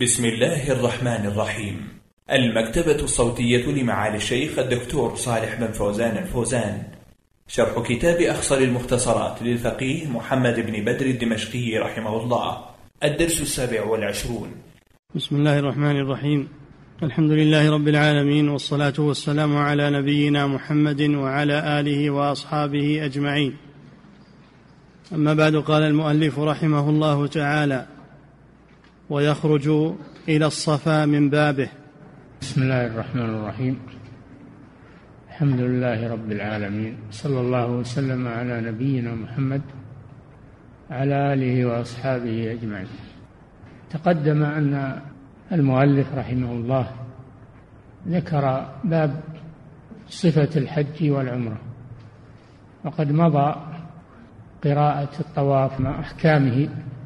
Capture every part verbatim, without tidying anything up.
بسم الله الرحمن الرحيم. المكتبة الصوتية لمعالي الشيخ الدكتور صالح بن فوزان الفوزان، شرح كتاب أخصر المختصرات للفقيه محمد بن بدر الدمشقي رحمه الله، الدرس السابع والعشرون. بسم الله الرحمن الرحيم. الحمد لله رب العالمين، والصلاة والسلام على نبينا محمد وعلى آله وأصحابه أجمعين. أما بعد، قال المؤلف رحمه الله تعالى: ويخرج إلى الصفا من بابه. بسم الله الرحمن الرحيم. الحمد لله رب العالمين، صلى الله وسلم على نبينا محمد على آله وأصحابه أجمعين. تقدم أن المؤلف رحمه الله ذكر باب صفة الحج والعمرة، وقد مضى قراءة الطواف مع أحكامه،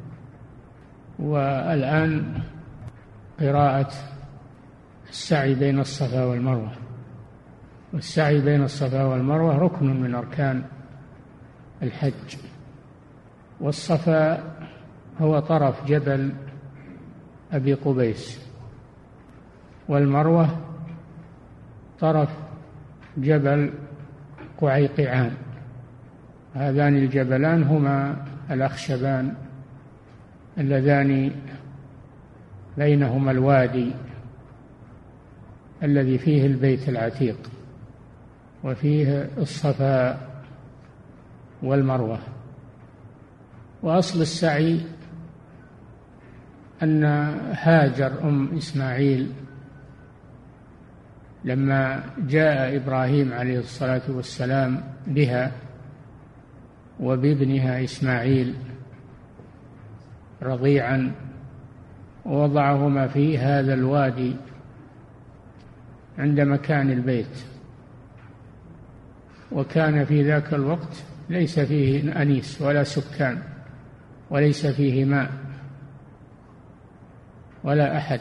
والآن قراءة السعي بين الصفا والمروة. والسعي بين الصفا والمروة ركن من أركان الحج. والصفا هو طرف جبل أبي قبيس، والمروة طرف جبل قعيقعان. هذان الجبلان هما الأخشبان اللذان بينهما الوادي الذي فيه البيت العتيق، وفيه الصفا والمروة. وأصل السعي أن هاجر أم إسماعيل لما جاء إبراهيم عليه الصلاة والسلام بها وبابنها إسماعيل رضيعا، ووضعهما في هذا الوادي عند مكان البيت، وكان في ذاك الوقت ليس فيه أنيس ولا سكان، وليس فيه ماء ولا أحد،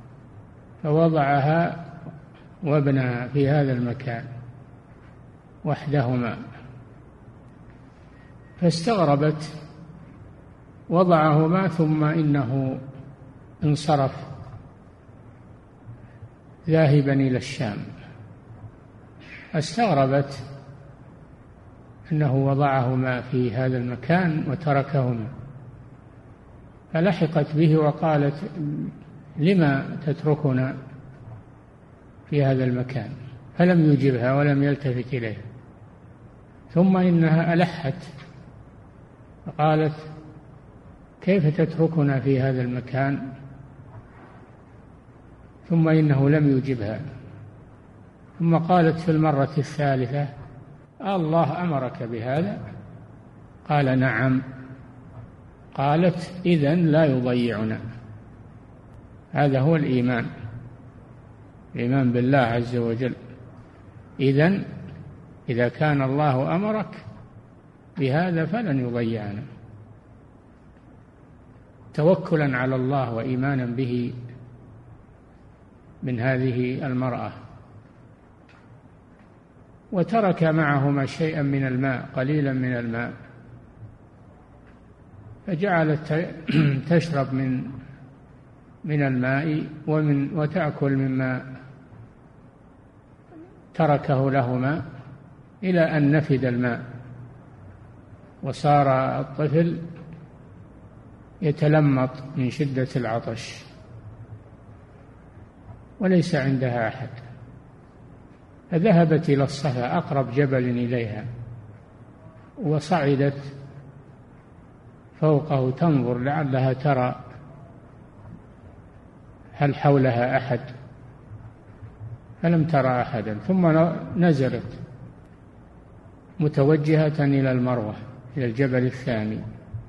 فوضعها وابنها في هذا المكان وحدهما. فاستغربت، وضعهما ثم إنه انصرف ذاهبا إلى الشام. استغربت أنه وضعهما في هذا المكان وتركهما، فلحقت به وقالت: لما تتركنا في هذا المكان؟ فلم يجبها ولم يلتفت إليها. ثم إنها ألحت فقالت: كيف تتركنا في هذا المكان؟ ثم إنه لم يجبها. ثم قالت في المرة الثالثة: الله أمرك بهذا؟ قال: نعم. قالت: إذن لا يضيعنا. هذا هو الإيمان، الإيمان بالله عز وجل. إذن إذا كان الله أمرك بهذا فلن يضيعنا. توكلا على الله وإيمانا به من هذه المرأة. وترك معهما شيئا من الماء، قليلا من الماء، فجعلت تشرب من من الماء ومن وتأكل مما تركه لهما إلى أن نفد الماء، وصار الطفل يتلمط من شدة العطش وليس عندها أحد. فذهبت إلى الصفا، أقرب جبل إليها، وصعدت فوقه تنظر لعلها ترى هل حولها أحد، فلم ترى أحدا. ثم نزلت متوجهة إلى المروة، إلى الجبل الثاني،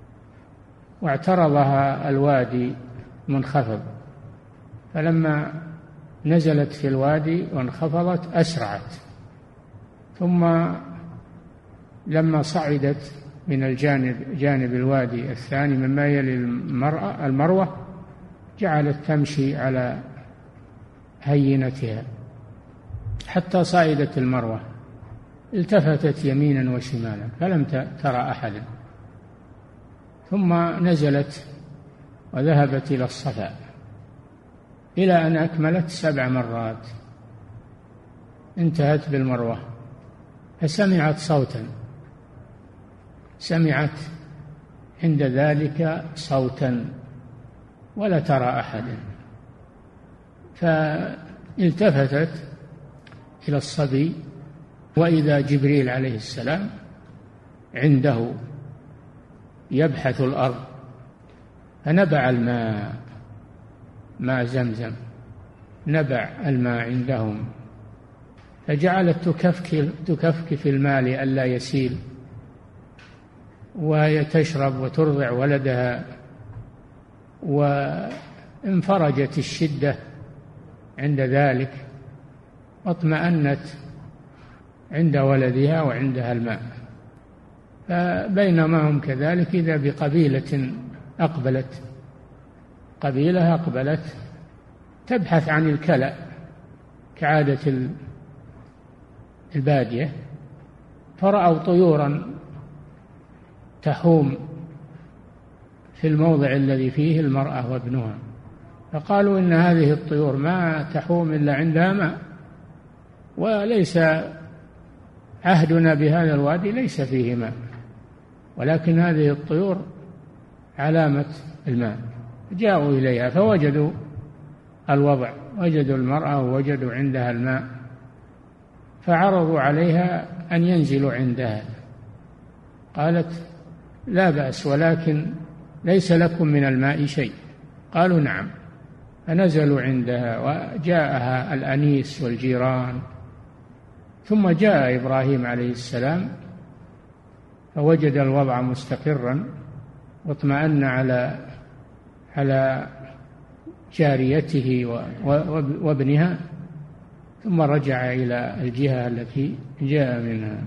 واعترضها الوادي منخفض. فلما نزلت في الوادي وانخفضت أسرعت. ثم لما صعدت من الجانب جانب الوادي الثاني مما يلي المرأة المروة، جعلت تمشي على هينتها حتى صعدت المروة. التفتت يمينا وشمالا فلم ترى أحدا. ثم نزلت وذهبت إلى الصفا، إلى أن أكملت سبع مرات انتهت بالمروة، فسمعت صوتا، سمعت عند ذلك صوتا ولا ترى أحدا، فالتفتت إلى الصبي وإذا جبريل عليه السلام عنده يبحث الأرض، فنبع الماء، ماء زمزم، نبع الماء عندهم، فجعلت تكفك تكفك في الماء لئلا يسيل، وهي تشرب وترضع ولدها، وانفرجت الشدة عند ذلك واطمأنت عند ولدها وعندها الماء. فبينما هم كذلك إذا بقبيلة أقبلت، قبيلة أقبلت تبحث عن الكلأ كعادة البادية، فرأوا طيورا تحوم في الموضع الذي فيه المرأة وابنها، فقالوا إن هذه الطيور ما تحوم إلا عندها ماء، وليس عهدنا بهذا الوادي ليس فيه ماء، ولكن هذه الطيور علامة الماء. جاءوا إليها فوجدوا الوضع، وجدوا المرأة ووجدوا عندها الماء، فعرضوا عليها أن ينزلوا عندها، قالت لا بأس، ولكن ليس لكم من الماء شيء. قالوا نعم، فنزلوا عندها وجاءها الأنيس والجيران. ثم جاء إبراهيم عليه السلام فوجد الوضع مستقرا واطمأن على على جاريته وابنها، ثم رجع إلى الجهة التي جاء منها.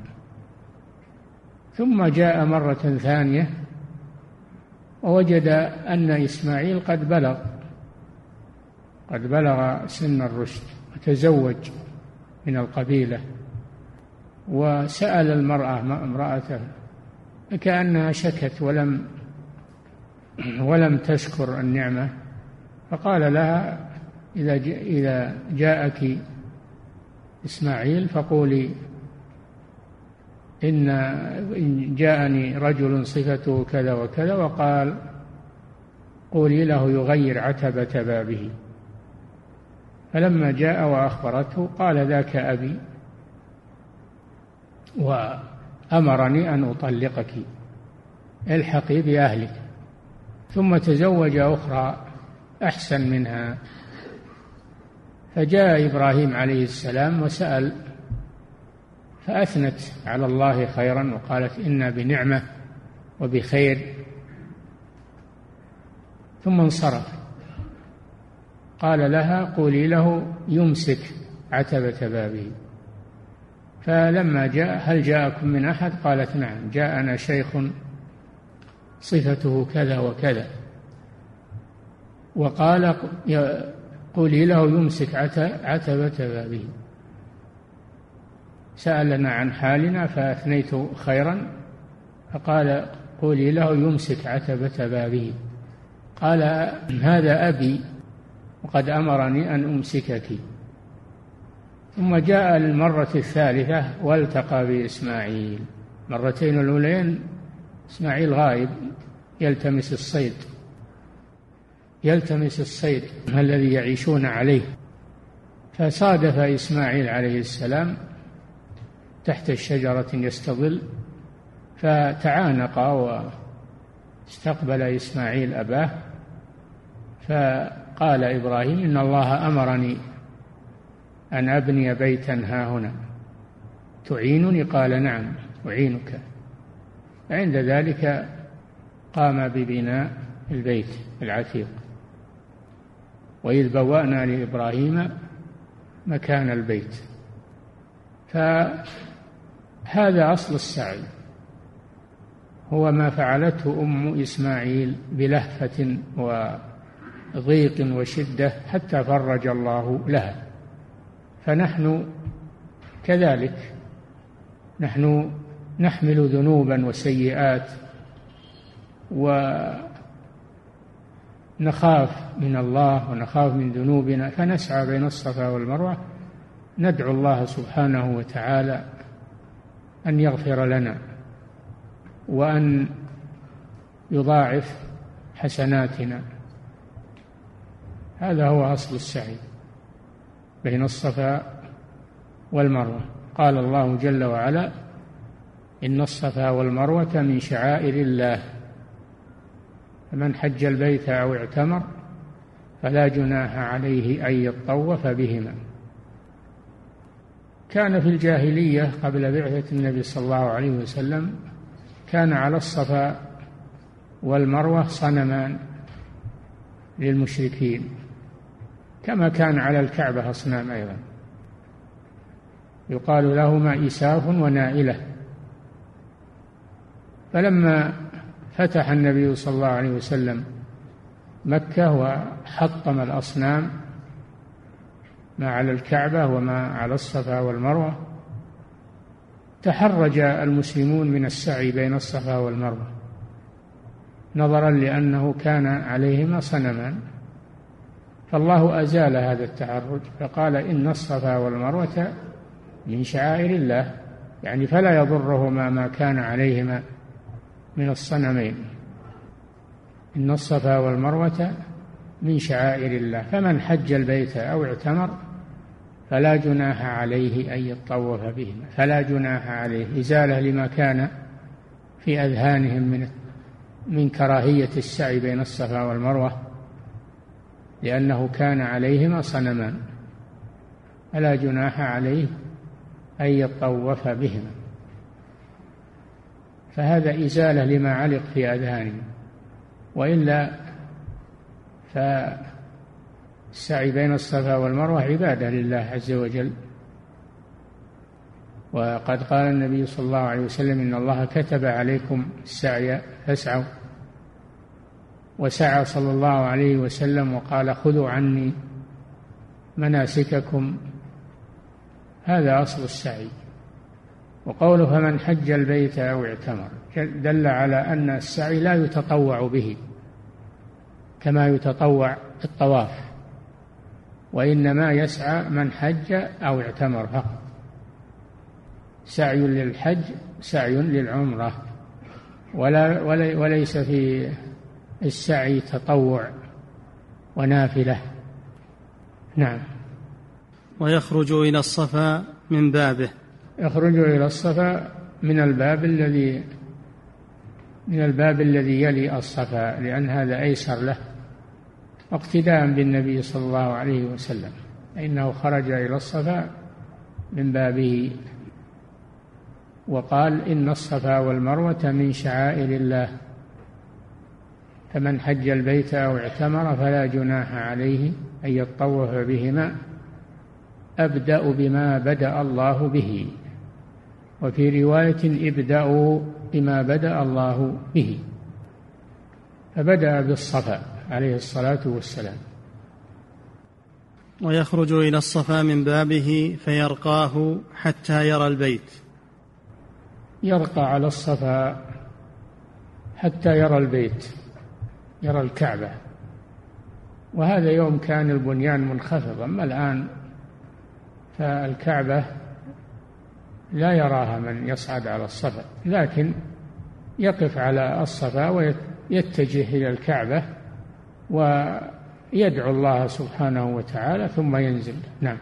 ثم جاء مرة ثانية ووجد أن إسماعيل قد بلغ قد بلغ سن الرشد وتزوج من القبيلة، وسأل المرأة امرأته كأنها شكت ولم ولم تشكر النعمة، فقال لها إذا إذا جاءك إسماعيل فقولي إن جاءني رجل صفته كذا وكذا، وقال قولي له يغير عتبة بابه. فلما جاء وأخبرته قال ذاك أبي وأمرني أن أطلقك، الحقي بأهلك. ثم تزوج أخرى أحسن منها. فجاء إبراهيم عليه السلام وسأل، فأثنت على الله خيرا وقالت إنا بنعمة وبخير، ثم انصرف. قال لها قولي له يمسك عتبة بابه. فلما جاء هل جاءكم من أحد؟ قالت نعم، جاءنا شيخ صفته كذا وكذا، وقال قولي له يمسك عتبة بابه. سألنا عن حالنا فأثنيت خيرا، فقال قولي له يمسك عتبة بابه. قال هذا أبي وقد أمرني أن أمسكك. ثم جاء المرة الثالثة والتقى بإسماعيل. مرتين الأولين إسماعيل غائب يلتمس الصيد يلتمس الصيد الذي يعيشون عليه، فصادف إسماعيل عليه السلام تحت الشجرة يستظل، فتعانقا واستقبل إسماعيل أباه. فقال إبراهيم إن الله أمرني أن أبني بيتا هاهنا تعينني؟ قال نعم أعينك. عند ذلك قام ببناء البيت العتيق. وإذ بوأنا لإبراهيم مكان البيت. فهذا أصل السعي، هو ما فعلته أم إسماعيل بلهفة وضيق وشدة حتى فرج الله لها. فنحن كذلك، نحن نحمل ذنوبا وسيئات نخاف من الله ونخاف من ذنوبنا فنسعى بين الصفا والمروة، ندعو الله سبحانه وتعالى أن يغفر لنا وأن يضاعف حسناتنا. هذا هو أصل السعي بين الصفا والمروة. قال الله جل وعلا: إن الصفا والمروة من شعائر الله فمن حج البيت أو اعتمر فلا جناح عليه أن يطوف بهما. كان في الجاهلية قبل بعثة النبي صلى الله عليه وسلم كان على الصفا والمروة صنمان للمشركين، كما كان على الكعبة أصنام أيضا، يقال لهما إساف ونائلة. فلما فتح النبي صلى الله عليه وسلم مكة وحطم الأصنام ما على الكعبة وما على الصفا والمروة، تحرج المسلمون من السعي بين الصفا والمروة نظرا لأنه كان عليهما صنمان، فالله أزال هذا التحرج فقال: إن الصفا والمروة من شعائر الله، يعني فلا يضرهما ما كان عليهما من الصنمين. إن الصفا والمروة من شعائر الله فمن حج البيت أو اعتمر فلا جناح عليه أن يطوف بهما. فلا جناح عليه إزالة لما كان في أذهانهم من من كراهية السعي بين الصفا والمروة لأنه كان عليهما صنمان، فلا جناح عليه أن يطوف بهما. فهذا إزالة لما علق في أذهانهم، وإلا فالسعي بين الصفا والمروة عبادة لله عز وجل. وقد قال النبي صلى الله عليه وسلم: إن الله كتب عليكم السعي فاسعوا. وسعى صلى الله عليه وسلم وقال: خذوا عني مناسككم. هذا أصل السعي. وقوله فمن حج البيت أو اعتمر دل على أن السعي لا يتطوع به كما يتطوع الطواف، وإنما يسعى من حج أو اعتمر فقط. سعي للحج سعي للعمرة، ولا وليس في السعي تطوع ونافلة. نعم. ويخرج إلى الصفا من بابه. يخرج إلى الصفا من الباب الذي من الباب الذي يلي الصفا، لأن هذا أيسر له، اقتداء بالنبي صلى الله عليه وسلم، إنه خرج إلى الصفا من بابه. وقال: إن الصفا والمروة من شعائر الله فمن حج البيت أو اعتمر فلا جناح عليه أن يطوف بهما. أبدأ بما بدأ الله به، وفي رواية: ابدأوا بما بدأ الله به. فبدأ بالصفا عليه الصلاة والسلام. ويخرج إلى الصفا من بابه فيرقاه حتى يرى البيت. يرقى على الصفا حتى يرى البيت، يرى الكعبة. وهذا يوم كان البنيان منخفض، أما الآن فالكعبة لا يراها من يصعد على الصفا، لكن يقف على الصفا ويتجه إلى الكعبة ويدعو الله سبحانه وتعالى ثم ينزل. نعم.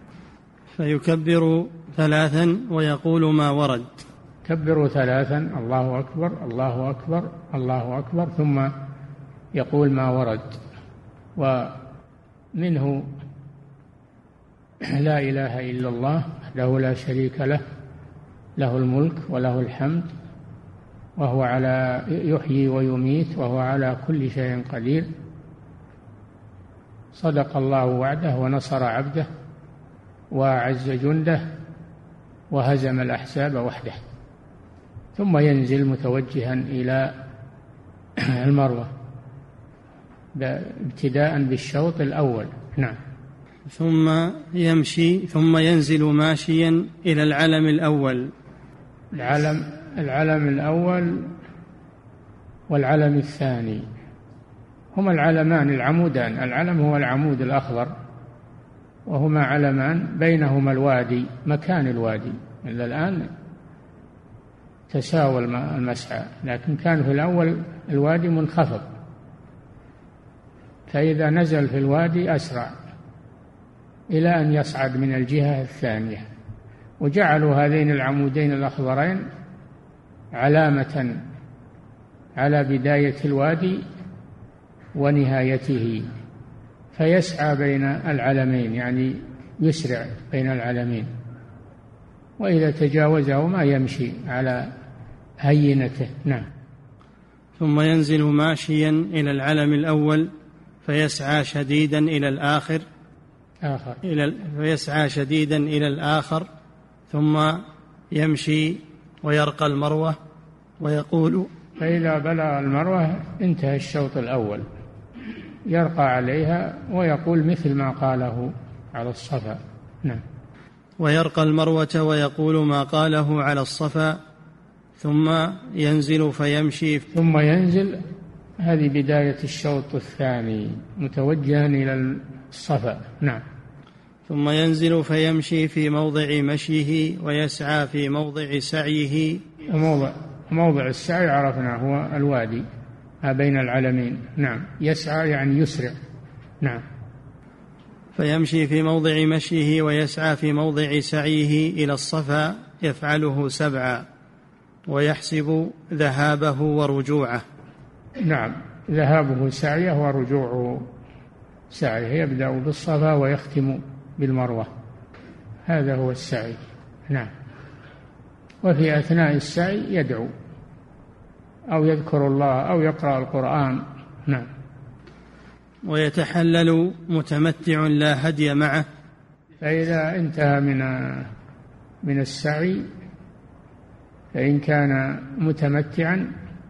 فيكبر ثلاثا ويقول ما ورد. كبروا ثلاثا: الله أكبر الله أكبر الله أكبر، ثم يقول ما ورد. ومنه: لا إله إلا الله وحده لا شريك له، له الملك وله الحمد وهو على يحيي ويميت وهو على كل شيء قدير. صدق الله وعده ونصر عبده وأعز جنده وهزم الأحزاب وحده. ثم ينزل متوجها إلى المروة ابتداء بالشوط الأول. نعم. ثم يمشي ثم ينزل ماشيا إلى العلم الأول. العلم العلم الأول والعلم الثاني. هما العلمان العمودان. العلم هو العمود الأخضر، وهما علمان بينهما الوادي، مكان الوادي. إلا الآن تساوى المسعى، لكن كان في الأول الوادي منخفض، فإذا نزل في الوادي أسرع إلى أن يصعد من الجهة الثانية. وجعلوا هذين العمودين الأخضرين علامة على بداية الوادي ونهايته، فيسعى بين العلمين، يعني يسرع بين العلمين، وإذا تجاوزه ما يمشي على هينته. نعم. ثم ينزل ماشيا إلى العلم الأول فيسعى شديدا إلى الآخر آخر. إلى فيسعى شديدا إلى الآخر ثم يمشي ويرقى المروة ويقول، فإذا بلغ المروة انتهى الشوط الأول، يرقى عليها ويقول مثل ما قاله على الصفا. نعم. ويرقى المروة ويقول ما قاله على الصفا ثم ينزل فيمشي. ثم ينزل، هذه بداية الشوط الثاني متوجها إلى الصفا. نعم. ثم ينزل فيمشي في موضع مشيه ويسعى في موضع سعيه. موضع موضع السعي عرفنا هو الوادي ما بين العلمين. نعم. يسعى يعني يسرع. نعم. فيمشي في موضع مشيه ويسعى في موضع سعيه إلى الصفا، يفعله سبعا ويحسب ذهابه ورجوعه. نعم. ذهابه سعيه ورجوعه سعيه، يبدأ بالصفا ويختم بالمروة، هذا هو السعي. نعم. وفي أثناء السعي يدعو أو يذكر الله أو يقرأ القرآن. نعم. ويتحلل متمتع لا هدي معه، فإذا انتهى من من السعي، فإن كان متمتعا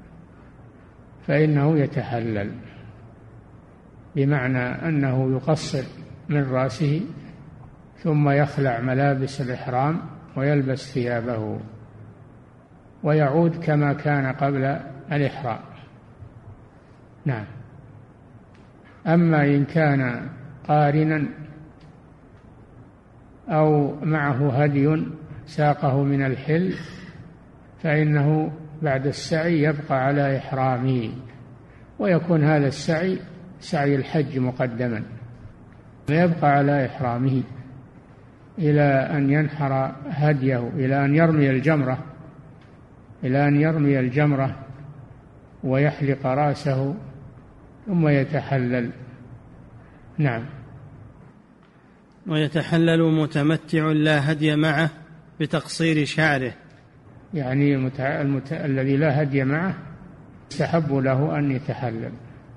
فإنه يتحلل، بمعنى أنه يقصر من رأسه ثم يخلع ملابس الإحرام ويلبس ثيابه ويعود كما كان قبل الإحرام. نعم. أما إن كان قارنا أو معه هدي ساقه من الحل فإنه بعد السعي يبقى على إحرامه، ويكون هذا السعي سعي الحج مقدما، ويبقى على إحرامه إلى أن ينحر هديه، إلى أن يرمي الجمرة إلى أن يرمي الجمرة ويحلق رأسه ثم يتحلل. نعم. ويتحلل متمتع لا هدي معه بتقصير شعره، يعني المتع... المت... الذي لا هدي معه يستحب له أن يتحلل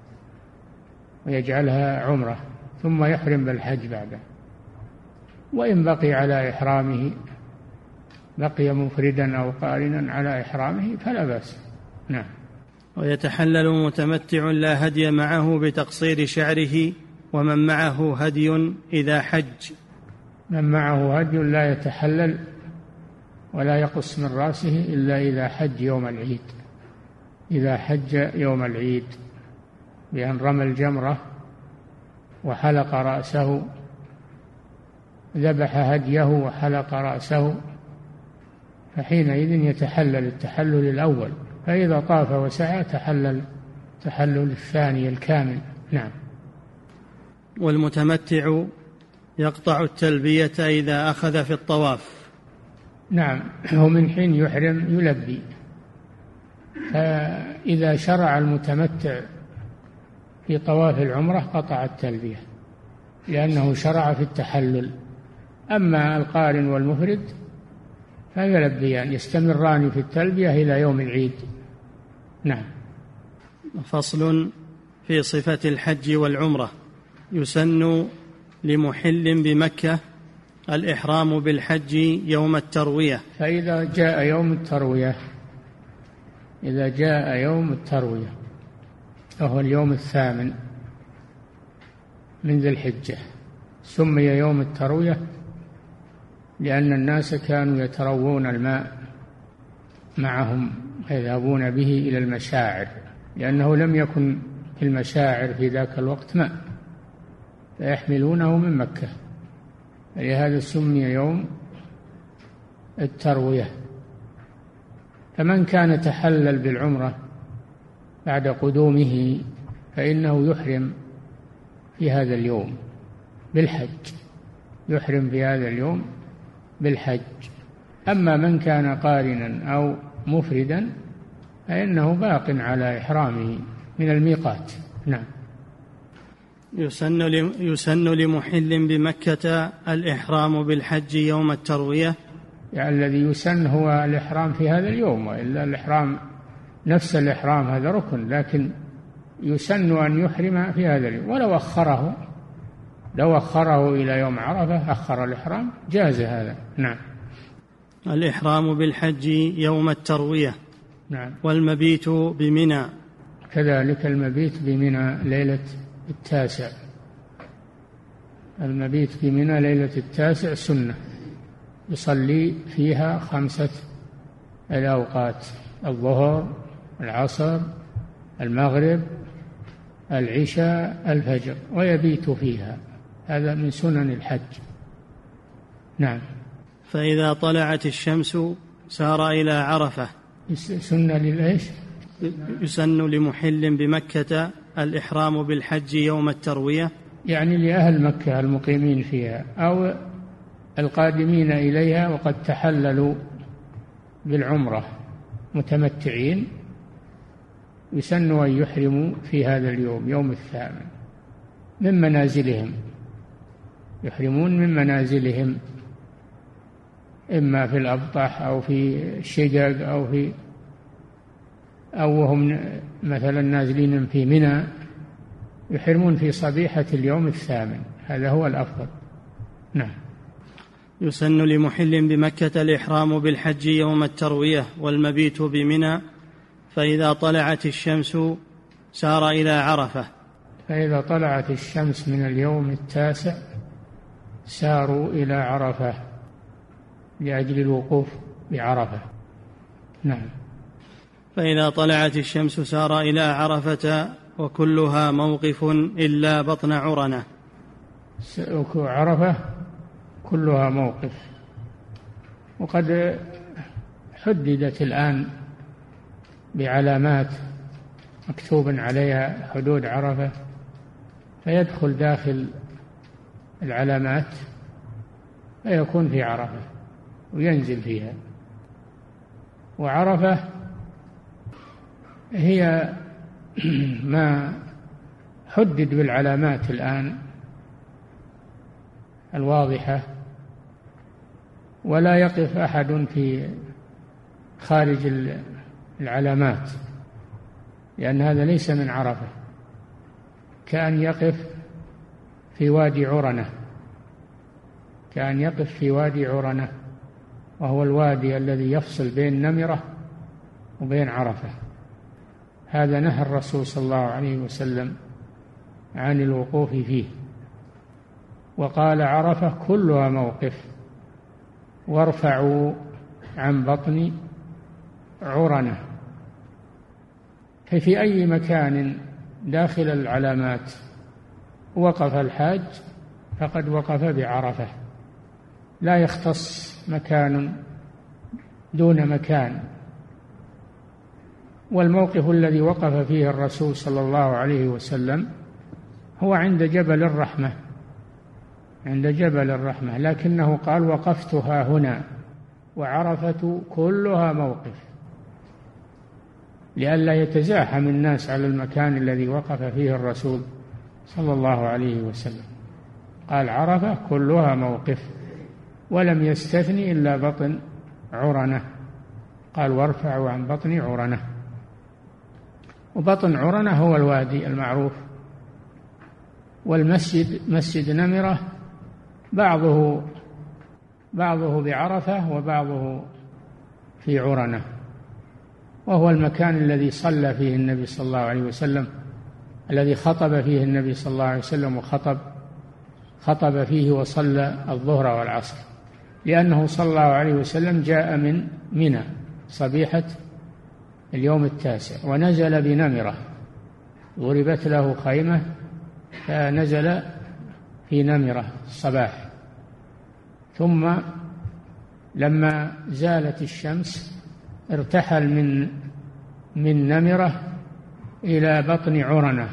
ويجعلها عمرة ثم يحرم بالحج بعده. وإن بقي على إحرامه، بقي مفردا أو قارنا على إحرامه فلا بأس. نعم. ويتحلل متمتع لا هدي معه بتقصير شعره، ومن معه هدي إذا حج. من معه هدي لا يتحلل ولا يقص من رأسه إلا إذا حج يوم العيد، إذا حج يوم العيد بأن رمى الجمرة وحلق رأسه، ذبح هديه وحلق رأسه، فحينئذ يتحلل التحلل الأول، فإذا طاف وسعى تحلل تحلل الثاني الكامل. نعم. والمتمتع يقطع التلبية إذا أخذ في الطواف. نعم. ومن حين يحرم يلبي، فإذا شرع المتمتع في طواف العمرة قطع التلبية لأنه شرع في التحلل. أما القارن والمفرد فيلبيان، يستمران في التلبية إلى يوم العيد. نعم. فصل في صفة الحج والعمرة. يسن لمحل بمكة الإحرام بالحج يوم التروية. فإذا جاء يوم التروية إذا جاء يوم التروية وهو اليوم الثامن من ذي الحجة، سمي يوم التروية لأن الناس كانوا يتروون الماء معهم يذهبون به إلى المشاعر، لأنه لم يكن المشاعر في ذاك الوقت ماء، فيحملونه من مكة، لهذا سمي يوم التروية. فمن كان تحلل بالعمرة بعد قدومه فإنه يحرم في هذا اليوم بالحج، يحرم في هذا اليوم بالحج. أما من كان قارنا أو مفردا فإنه باق على إحرامه من الميقات. نعم. يسن يسن لمحل بمكة الإحرام بالحج يوم التروية، يعني الذي يسن هو الإحرام في هذا اليوم، وإلا الإحرام نفس الإحرام هذا ركن، لكن يسن أن يحرم في هذا اليوم. ولو أخره لو أخره إلى يوم عرفة أخر الإحرام جاز هذا. نعم. الإحرام بالحج يوم التروية. نعم. والمبيت بمنى. كذلك المبيت بمنى ليلة التاسع، المبيت بمنى ليلة التاسع سنة، يصلي فيها خمسة الأوقات: الظهر، العصر، المغرب، العشاء، الفجر، ويبيت فيها. هذا من سنن الحج. نعم. فإذا طلعت الشمس سار إلى عرفة. سنة للإيش؟ يسن لمحل بمكة الإحرام بالحج يوم التروية، يعني لأهل مكة المقيمين فيها أو القادمين إليها وقد تحللوا بالعمرة متمتعين، يسن أن يحرموا في هذا اليوم يوم الثامن من منازلهم، يحرمون من منازلهم إما في الأبطح أو في الشقق أو في أو هم مثلا نازلين في منى، يحرمون في صبيحة اليوم الثامن، هذا هو الأفضل. نعم. يسن لمحل بمكة الإحرام بالحج يوم التروية والمبيت بمنى، فإذا طلعت الشمس سار إلى عرفة. فإذا طلعت الشمس من اليوم التاسع ساروا إلى عرفة لأجل الوقوف بعرفة. نعم. فإذا طلعت الشمس سار إلى عرفة وكلها موقف إلا بطن عرنة. عرفة كلها موقف، وقد حددت الآن بعلامات مكتوب عليها حدود عرفة، فيدخل داخل العلامات فيكون في عرفة وينزل فيها. وعرفة هي ما حدد بالعلامات الآن الواضحة، ولا يقف أحد في خارج العلامات، لأن هذا ليس من عرفة، كأن يقف في وادي عرنة، كأن يقف في وادي عرنة، وهو الوادي الذي يفصل بين نمرة وبين عرفة. هذا نهى الرسول صلى الله عليه وسلم عن الوقوف فيه، وقال عرفة كلها موقف، وارفعوا عن بطن عرنة. ففي أي مكان داخل العلامات وقف الحاج فقد وقف بعرفة، لا يختص مكان دون مكان. والموقف الذي وقف فيه الرسول صلى الله عليه وسلم هو عند جبل الرحمة، عند جبل الرحمة، لكنه قال وقفتها هنا، وعرفة كلها موقف، لئلا يتزاحم الناس على المكان الذي وقف فيه الرسول صلى الله عليه وسلم. قال عرفة كلها موقف، ولم يستثني إلا بطن عرنة، قال وارفعوا عن بطن عرنة. وبطن عرنة هو الوادي المعروف. والمسجد مسجد نمرة بعضه بعضه بعرفة وبعضه في عرنة، وهو المكان الذي صلى فيه النبي صلى الله عليه وسلم، الذي خطب فيه النبي صلى الله عليه وسلم وخطب خطب فيه وصلى الظهر والعصر، لأنه صلى الله عليه وسلم جاء من منى صبيحة اليوم التاسع ونزل بنمرة، ضربت له خيمة فنزل في نمرة الصباح، ثم لما زالت الشمس ارتحل من من نمرة إلى بطن عرنة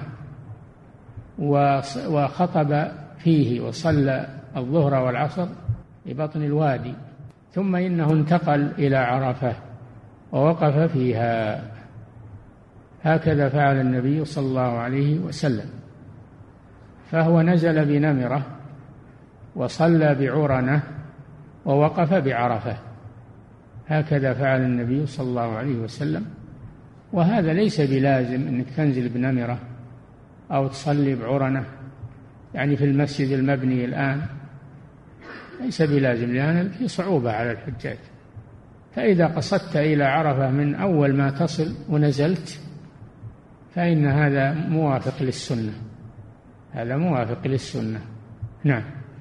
وخطب فيه وصلى الظهر والعصر ببطن الوادي، ثم إنه انتقل إلى عرفة ووقف فيها. هكذا فعل النبي صلى الله عليه وسلم، فهو نزل بنمرة وصلى بعرنة ووقف بعرفة. هكذا فعل النبي صلى الله عليه وسلم. وهذا ليس بلازم أنك تنزل بنمرة أو تصلي بعرنة، يعني في المسجد المبني الآن ليس بلازم، لأن في صعوبة على الحجاج. فإذا قصدت إلى عرفة من أول ما تصل ونزلت فإن هذا موافق للسنة، هذا موافق للسنة. نعم.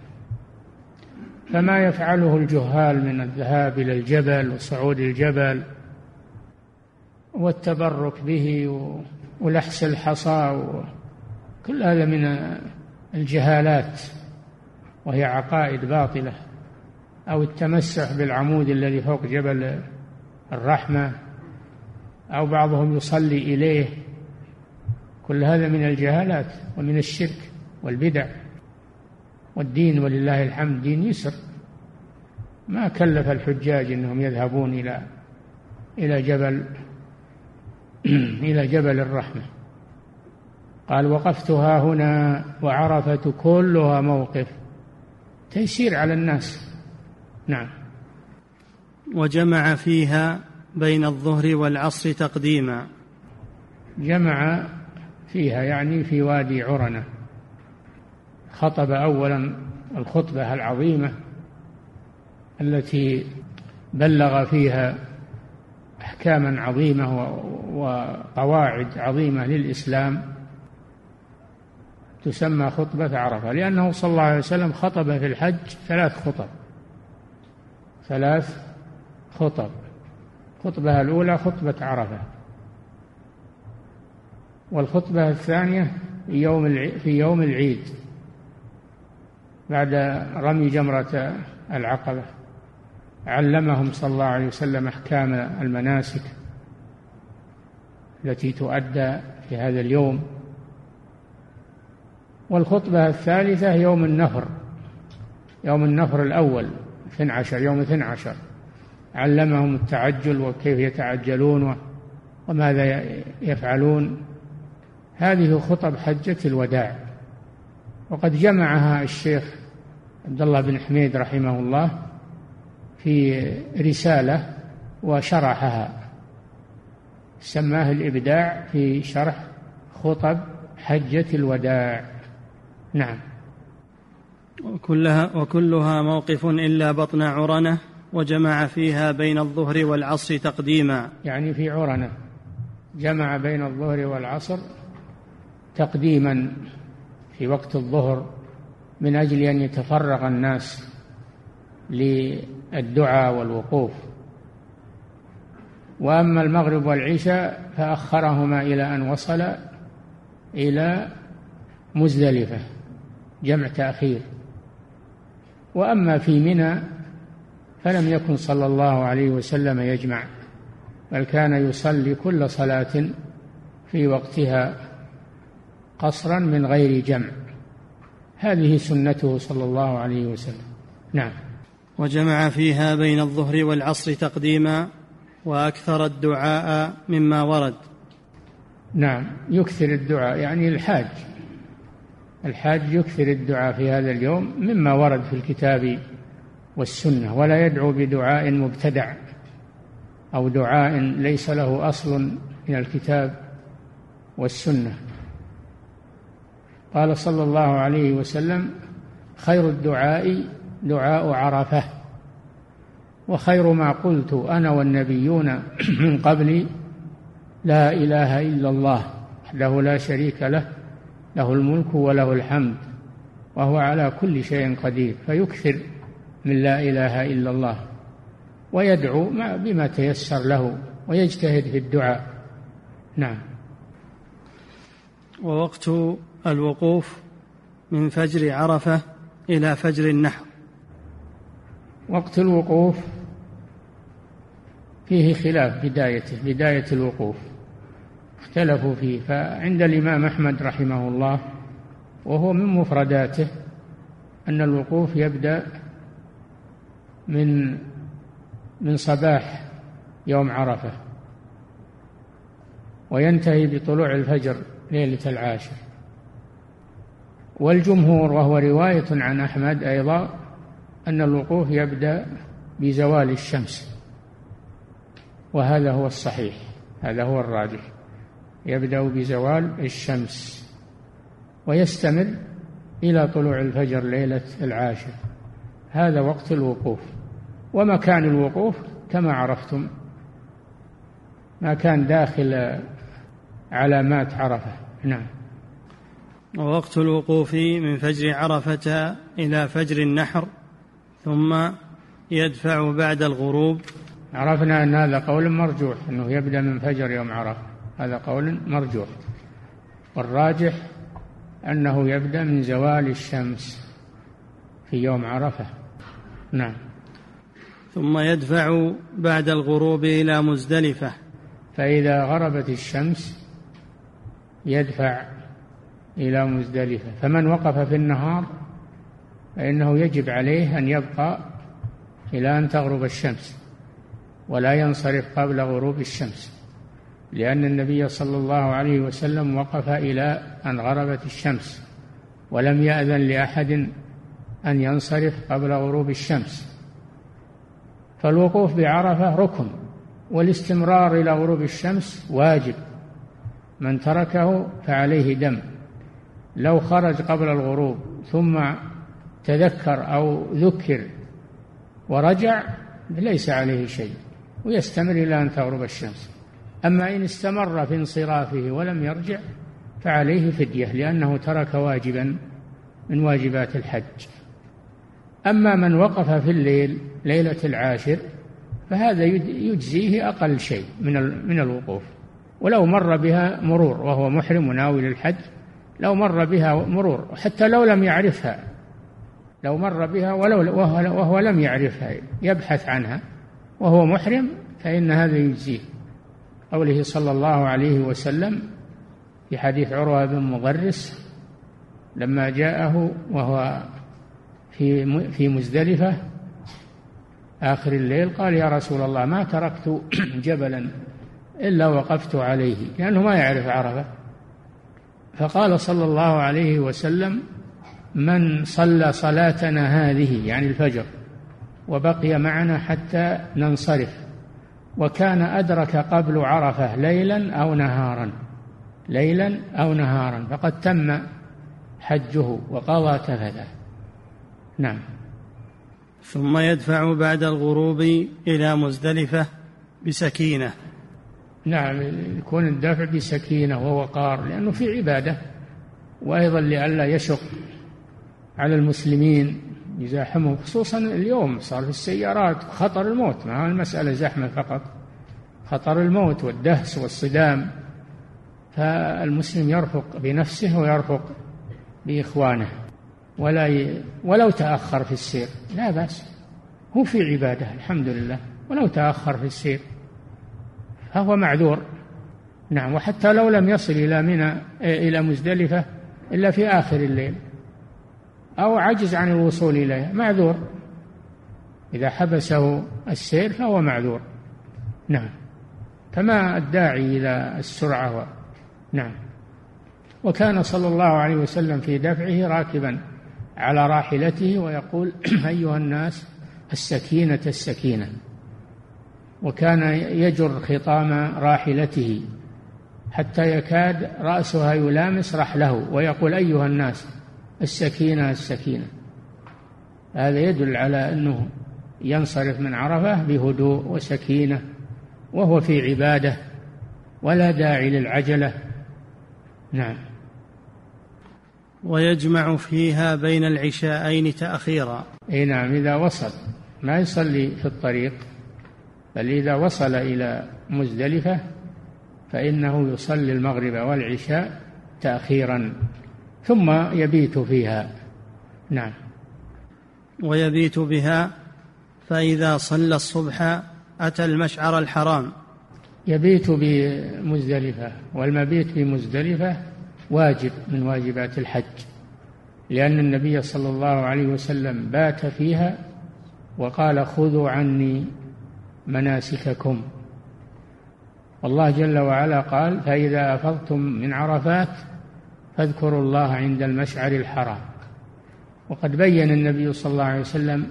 فما يفعله الجهال من الذهاب إلى الجبل وصعود الجبل والتبرك به ولحس الحصى، كل هذا من الجهالات وهي عقائد باطلة، أو التمسح بالعمود الذي فوق جبل الرحمة، أو بعضهم يصلي إليه، كل هذا من الجهالات ومن الشرك والبدع. والدين ولله الحمد دين يسر، ما كلف الحجاج أنهم يذهبون إلى إلى جبل إلى جبل الرحمة. قال وقفتها هنا وعرفة كلها موقف، تيسير على الناس. نعم. وجمع فيها بين الظهر والعصر تقديما. جمع فيها يعني في وادي عرنة، خطب أولا الخطبة العظيمة التي بلغ فيها أحكاما عظيمة وقواعد عظيمة للإسلام، تسمى خطبة عرفة، لأنه صلى الله عليه وسلم خطب في الحج ثلاث خطب ثلاث خطب خطبة الأولى خطبة عرفة، والخطبة الثانية في يوم في يوم العيد بعد رمي جمرة العقبة، علمهم صلى الله عليه وسلم أحكام المناسك التي تؤدى في هذا اليوم. والخطبة الثالثة يوم النفر، يوم النفر الأول اثني عشر، يوم اثني عشر، علمهم التعجل وكيف يتعجلون وماذا يفعلون. هذه خطب حجة الوداع، وقد جمعها الشيخ عبد الله بن حميد رحمه الله في رسالة وشرحها، سماه الإبداع في شرح خطب حجة الوداع. نعم. وكلها, وكلها موقف إلا بطن عرنة، وجمع فيها بين الظهر والعصر تقديما. يعني في عرنة جمع بين الظهر والعصر تقديما في وقت الظهر، من أجل أن يتفرغ الناس للدعاء والوقوف. وأما المغرب والعشاء فأخرهما إلى أن وصل إلى مزدلفة، جمع تأخير. وأما في منى فلم يكن صلى الله عليه وسلم يجمع، بل كان يصلي كل صلاة في وقتها قصرا من غير جمع، هذه سنته صلى الله عليه وسلم. نعم. وجمع فيها بين الظهر والعصر تقديما، وأكثر الدعاء مما ورد. نعم، يكثر الدعاء، يعني الحاج الحاج يكثر الدعاء في هذا اليوم مما ورد في الكتاب والسنة، ولا يدعو بدعاء مبتدع أو دعاء ليس له أصل من الكتاب والسنة. قال صلى الله عليه وسلم خير الدعاء دعاء عرفة، وخير ما قلت أنا والنبيون من قبلي لا إله إلا الله وحده لا شريك له له الملك وله الحمد وهو على كل شيء قدير. فيكثر من لا إله إلا الله، ويدعو بما تيسر له، ويجتهد في الدعاء. نعم. ووقت الوقوف من فجر عرفة إلى فجر النحر. وقت الوقوف فيه خلاف، بدايته بداية الوقوف اختلفوا فيه. فعند الإمام أحمد رحمه الله وهو من مفرداته أن الوقوف يبدأ من من صباح يوم عرفة وينتهي بطلوع الفجر ليلة العاشر. والجمهور وهو رواية عن أحمد أيضا أن الوقوف يبدأ بزوال الشمس، وهذا هو الصحيح، هذا هو الراجح، يبدأ بزوال الشمس ويستمر إلى طلوع الفجر ليلة العاشر. هذا وقت الوقوف. ومكان الوقوف كما عرفتم ما كان داخل علامات عرفة. نعم. ووقت الوقوف من فجر عرفة إلى فجر النحر ثم يدفع بعد الغروب. عرفنا أن هذا قول مرجوح، أنه يبدأ من فجر يوم عرفة، هذا قول مرجوح، والراجح أنه يبدأ من زوال الشمس في يوم عرفة. نعم. ثم يدفع بعد الغروب إلى مزدلفة، فإذا غربت الشمس يدفع إلى مزدلفة. فمن وقف في النهار فإنه يجب عليه أن يبقى إلى أن تغرب الشمس ولا ينصرف قبل غروب الشمس، لأن النبي صلى الله عليه وسلم وقف إلى أن غربت الشمس ولم يأذن لأحد أن ينصرف قبل غروب الشمس. فالوقوف بعرفة ركن، والاستمرار إلى غروب الشمس واجب، من تركه فعليه دم. لو خرج قبل الغروب ثم تذكر أو ذكر ورجع ليس عليه شيء ويستمر إلى أن تغرب الشمس. أما إن استمر في انصرافه ولم يرجع فعليه فدية، لأنه ترك واجبا من واجبات الحج. أما من وقف في الليل ليلة العاشر فهذا يجزيه أقل شيء من من الوقوف، ولو مر بها مرور وهو محرم وناوي للحج، لو مر بها مرور حتى لو لم يعرفها، لو مر بها ولو وهو لم يعرفها يبحث عنها وهو محرم فإن هذا يجزيه. قوله صلى الله عليه وسلم في حديث عروة بن مضرس لما جاءه وهو في في مزدلفة آخر الليل قال: يا رسول الله، ما تركت جبلا إلا وقفت عليه، لأنه ما يعرف عرفة. فقال صلى الله عليه وسلم: من صلى صلاتنا هذه، يعني الفجر، وبقي معنا حتى ننصرف، وكان أدرك قبل عرفة ليلا أو نهارا ليلا أو نهارا فقد تم حجه وقضى تفثه. نعم. ثم يدفع بعد الغروب إلى مزدلفة بسكينة. نعم، يكون الدفع بسكينة ووقار، لأنه في عبادة، وأيضا لئلا يشق على المسلمين يزاحمهم، خصوصا اليوم صار في السيارات خطر الموت، ما هو المسألة زحمة فقط، خطر الموت والدهس والصدام. فالمسلم يرفق بنفسه ويرفق بإخوانه، ولا ي... ولو تأخر في السير لا بأس، هو في عبادة الحمد لله، ولو تأخر في السير فهو معذور. نعم. وحتى لو لم يصل إلى منى إلى مزدلفة إلا في آخر الليل أو عجز عن الوصول إليها معذور، إذا حبسه السير فهو معذور. نعم. فما الداعي إلى السرعة و... نعم. وكان صلى الله عليه وسلم في دفعه راكبا على راحلته ويقول: أيها الناس السكينة السكينة، وكان يجر خطام راحلته حتى يكاد رأسها يلامس رحله ويقول: أيها الناس السكينة السكينة. هذا يدل على أنه ينصرف من عرفة بهدوء وسكينة وهو في عبادة ولا داعي للعجلة. نعم. ويجمع فيها بين العشاءين تأخيرا. أي نعم، إذا وصل ما يصلي في الطريق، بل إذا وصل إلى مزدلفة فإنه يصلي المغرب والعشاء تأخيرا ثم يبيت فيها. نعم. ويبيت بها فإذا صلى الصبح أتى المشعر الحرام. يبيت بمزدلفة، والمبيت بمزدلفة واجب من واجبات الحج، لأن النبي صلى الله عليه وسلم بات فيها وقال خذوا عني مناسككم. والله جل وعلا قال فإذا أفضتم من عرفات فاذكروا الله عند المشعر الحرام. وقد بين النبي صلى الله عليه وسلم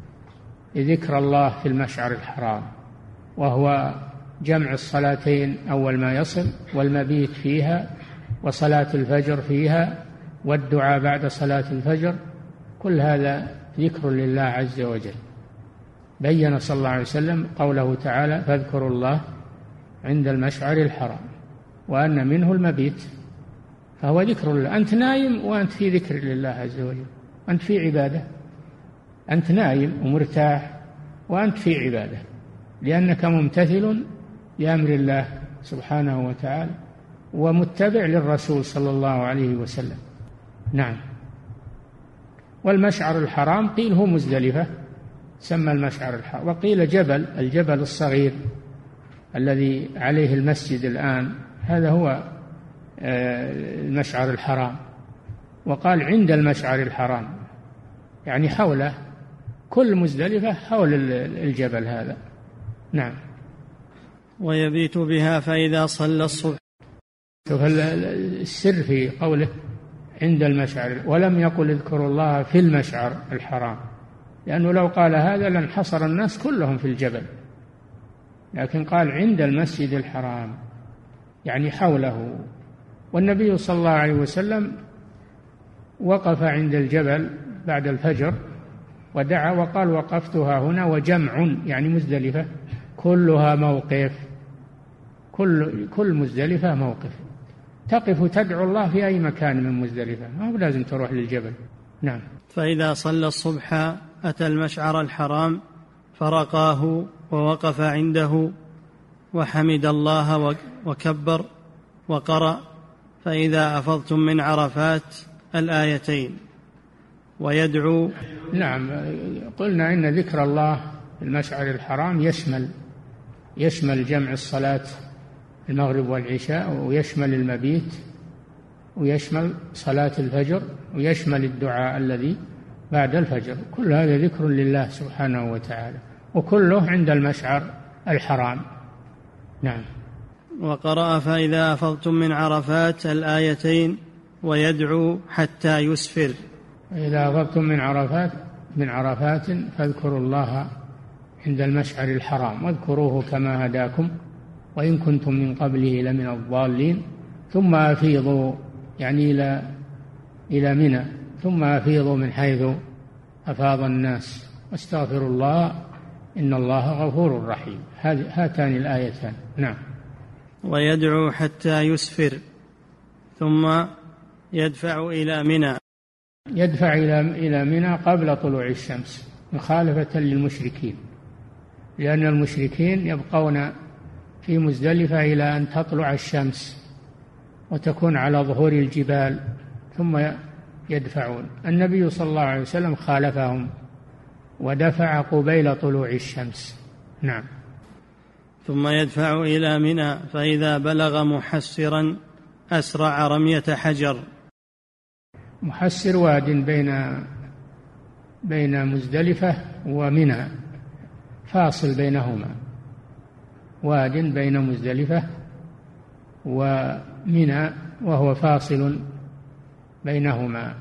ذكر الله في المشعر الحرام، وهو جمع الصلاتين أول ما يصل، والمبيت فيها، وصلاة الفجر فيها، والدعاء بعد صلاة الفجر، كل هذا ذكر لله عز وجل. بين صلى الله عليه وسلم قوله تعالى فاذكروا الله عند المشعر الحرام، وأن منه المبيت، فهو ذكر الله. أنت نايم وأنت في ذكر لله عز وجل، أنت في عبادة، أنت نايم ومرتاح وأنت في عبادة، لأنك ممتثل لأمر الله سبحانه وتعالى ومتبع للرسول صلى الله عليه وسلم. نعم. والمشعر الحرام قيل هو مزدلفة، سمى المشعر الحرام، وقيل جبل، الجبل الصغير الذي عليه المسجد الآن، هذا هو المشعر الحرام. وقال عند المشعر الحرام، يعني حوله، كل مزدلفة حول الجبل هذا. نعم. ويبيت بها فإذا صلى الصبح. شوف السر في قوله عند المشعر، ولم يقل اذكروا الله في المشعر الحرام، لأنه لو قال هذا لانحصر الناس كلهم في الجبل، لكن قال عند المسجد الحرام يعني حوله. والنبي صلى الله عليه وسلم وقف عند الجبل بعد الفجر ودعا وقال وقفتها هنا، وجمع يعني مزدلفة كلها موقف، كل كل مزدلفة موقف، تقف تدعو الله في أي مكان من مزدلفة، ما هو لازم تروح للجبل. نعم. فإذا صلى الصبح أتى المشعر الحرام فرقاه ووقف عنده وحمد الله وكبر وقرأ فإذا أفضتم من عرفات الآيتين ويدعو. نعم. قلنا إن ذكر الله في المشعر الحرام يشمل يشمل جمع الصلاة المغرب والعشاء، ويشمل المبيت، ويشمل صلاة الفجر، ويشمل الدعاء الذي بعد الفجر، كل هذا ذكر لله سبحانه وتعالى، وكله عند المشعر الحرام. نعم. وقرأ فإذا أفضتم من عرفات الآيتين ويدعو حتى يسفر. إذا أفضتم من عرفات من عرفات فاذكروا الله عند المشعر الحرام واذكروه كما هداكم وإن كنتم من قبله لمن الضالين ثم أفيضوا يعني إلى إلى منى ثم أفيضوا من حيث أفاض الناس واستغفروا الله إن الله غفور رحيم. هاتان الآيتان. نعم. ويدعو حتى يسفر ثم يدفع إلى منى. يدفع إلى إلى منى قبل طلوع الشمس مخالفة للمشركين، لأن المشركين يبقون في مزدلفة إلى أن تطلع الشمس وتكون على ظهور الجبال ثم يدفعون. النبي صلى الله عليه وسلم خالفهم ودفع قبيل طلوع الشمس. نعم. ثم يدفع إلى منى فإذا بلغ محسرا أسرع رمية حجر. محسر واد بين بين مزدلفة ومنى، فاصل بينهما، واد بين مزدلفة ومنى وهو فاصل بينهما،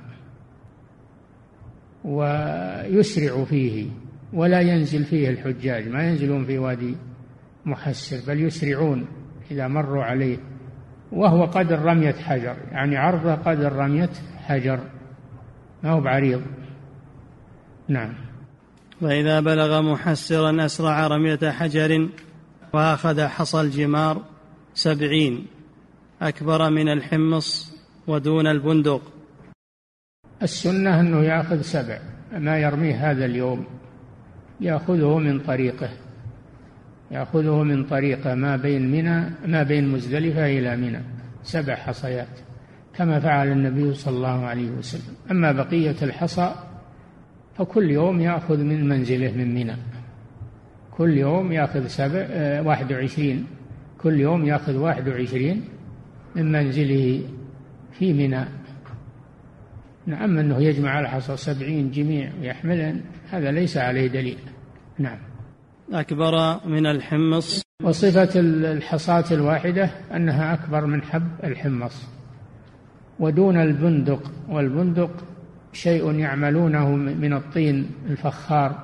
ويسرع فيه ولا ينزل فيه الحجاج، ما ينزلون في وادي محسر بل يسرعون إذا مروا عليه، وهو قدر رمية حجر، يعني عرضه قدر رمية حجر ما هو بعريض. نعم. وإذا بلغ محسرا أسرع رمية حجر وأخذ حصى الجمار سبعين أكبر من الحمص ودون البندق. السنة أنه يأخذ سبع، ما يرميه هذا اليوم يأخذه من طريقه، يأخذه من طريقه ما بين منى ما بين مزدلفة إلى منى، سبع حصيات كما فعل النبي صلى الله عليه وسلم. أما بقية الحصى فكل يوم يأخذ من منزله من منى، كل يوم يأخذ سبع واحد وعشرين كل يوم يأخذ واحد وعشرين من منزله في منى. نعم، أنه يجمع الحصى سبعين جميع ويحملن هذا ليس عليه دليل. نعم. أكبر من الحمص. وصفة الحصاة الواحدة أنها أكبر من حب الحمص، ودون البندق، والبندق شيء يعملونه من الطين الفخار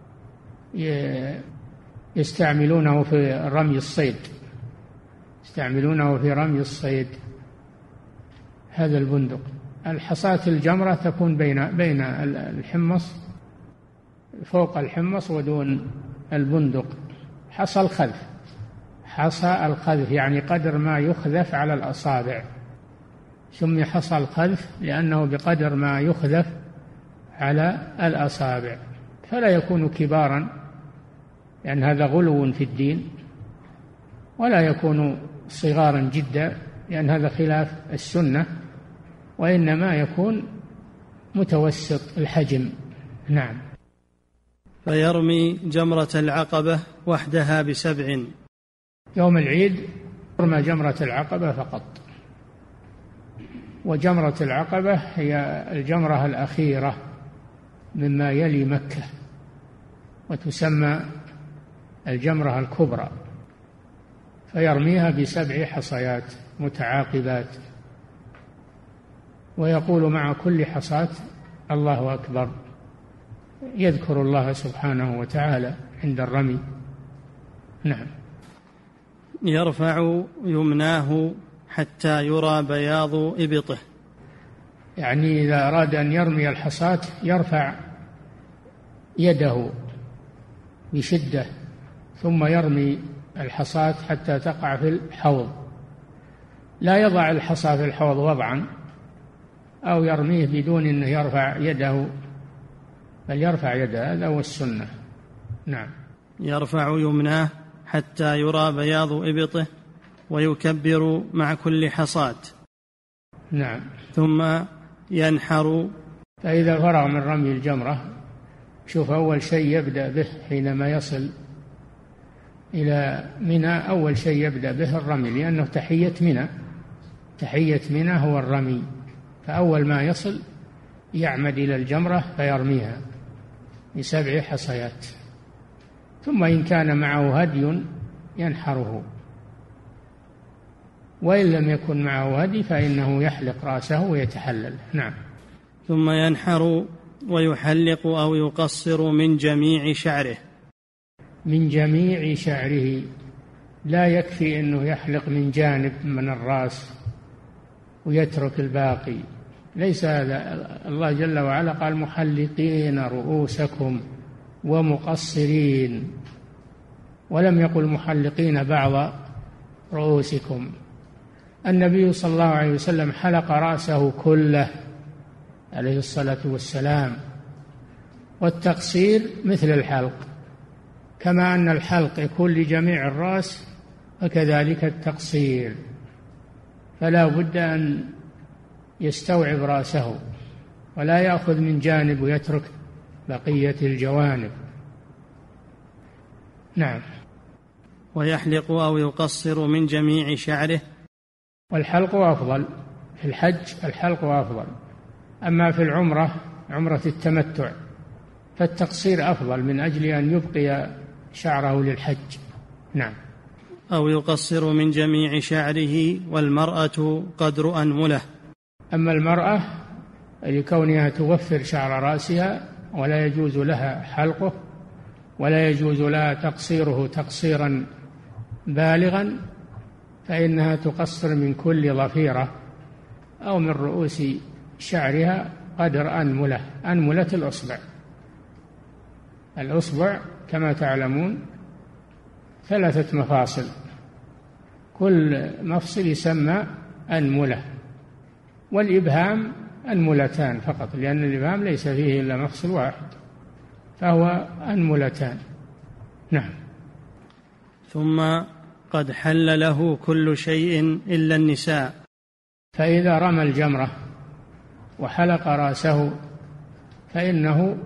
يستعملونه في رمي الصيد يستعملونه في رمي الصيد هذا البندق. الحصاة الجمرة تكون بين بين الحمص، فوق الحمص ودون البندق. حصى الخذف، حصى الخذف يعني قدر ما يخذف على الأصابع، سمي حصى الخذف لأنه بقدر ما يخذف على الأصابع، فلا يكون كبارا لأن هذا غلو في الدين، ولا يكون صغارا جدا لأن هذا خلاف السنة، وإنما يكون متوسط الحجم. نعم. فيرمي جمرة العقبة وحدها بسبع. يوم العيد يرمى جمرة العقبة فقط، وجمرة العقبة هي الجمرة الأخيرة مما يلي مكة، وتسمى الجمرة الكبرى، فيرميها بسبع حصيات متعاقبات، ويقول مع كل حصاة الله أكبر، يذكر الله سبحانه وتعالى عند الرمي. نعم. يرفع يمناه حتى يرى بياض إبطه، يعني إذا أراد أن يرمي الحصاة يرفع يده بشدة ثم يرمي الحصاة حتى تقع في الحوض، لا يضع الحصى في الحوض وضعا أو يرميه بدون أنه يرفع يده، بل يرفع يده، هذا هو السنة. نعم. يرفع يمناه حتى يرى بياض إبطه ويكبر مع كل حصاة. نعم. ثم ينحر. فإذا فرغ من رمي الجمرة شوف أول شيء يبدأ به حينما يصل إلى منى، أول شيء يبدأ به الرمي، لأنه تحية منى، تحية منى هو الرمي، فأول ما يصل يعمد إلى الجمرة فيرميها بسبع حصيات، ثم إن كان معه هدي ينحره، وإن لم يكن معه هدي فإنه يحلق رأسه ويتحلل. نعم. ثم ينحر ويحلق أو يقصر من جميع شعره. من جميع شعره، لا يكفي أنه يحلق من جانب من الرأس ويترك الباقي، ليس هذا. الله جل وعلا قال محلقين رؤوسكم ومقصرين، ولم يقل محلقين بعض رؤوسكم. النبي صلى الله عليه وسلم حلق رأسه كله عليه الصلاة والسلام، والتقصير مثل الحلق، كما أن الحلق يكون لجميع الرأس وكذلك التقصير، فلا بد أن يستوعب رأسه ولا يأخذ من جانب ويترك بقية الجوانب. نعم. ويحلق أو يقصر من جميع شعره. والحلق أفضل في الحج، الحلق أفضل. أما في العمرة، عمرة التمتع، فالتقصير أفضل من أجل أن يبقي شعره للحج. نعم. أو يقصر من جميع شعره. والمرأة قدر أنملة. أما المرأة لكونها توفر شعر رأسها ولا يجوز لها حلقه ولا يجوز لها تقصيره تقصيرا بالغا، فإنها تقصر من كل ضفيرة أو من رؤوس شعرها قدر أنملة. أنملة الأصبع، الأصبع كما تعلمون ثلاثة مفاصل، كل مفصل يسمى أنملة، والإبهام أنملتان فقط، لأن الإبهام ليس فيه إلا مفصل واحد، فهو أنملتان. نعم. ثم قد حل له كل شيء إلا النساء. فإذا رمى الجمرة وحلق رأسه فإنه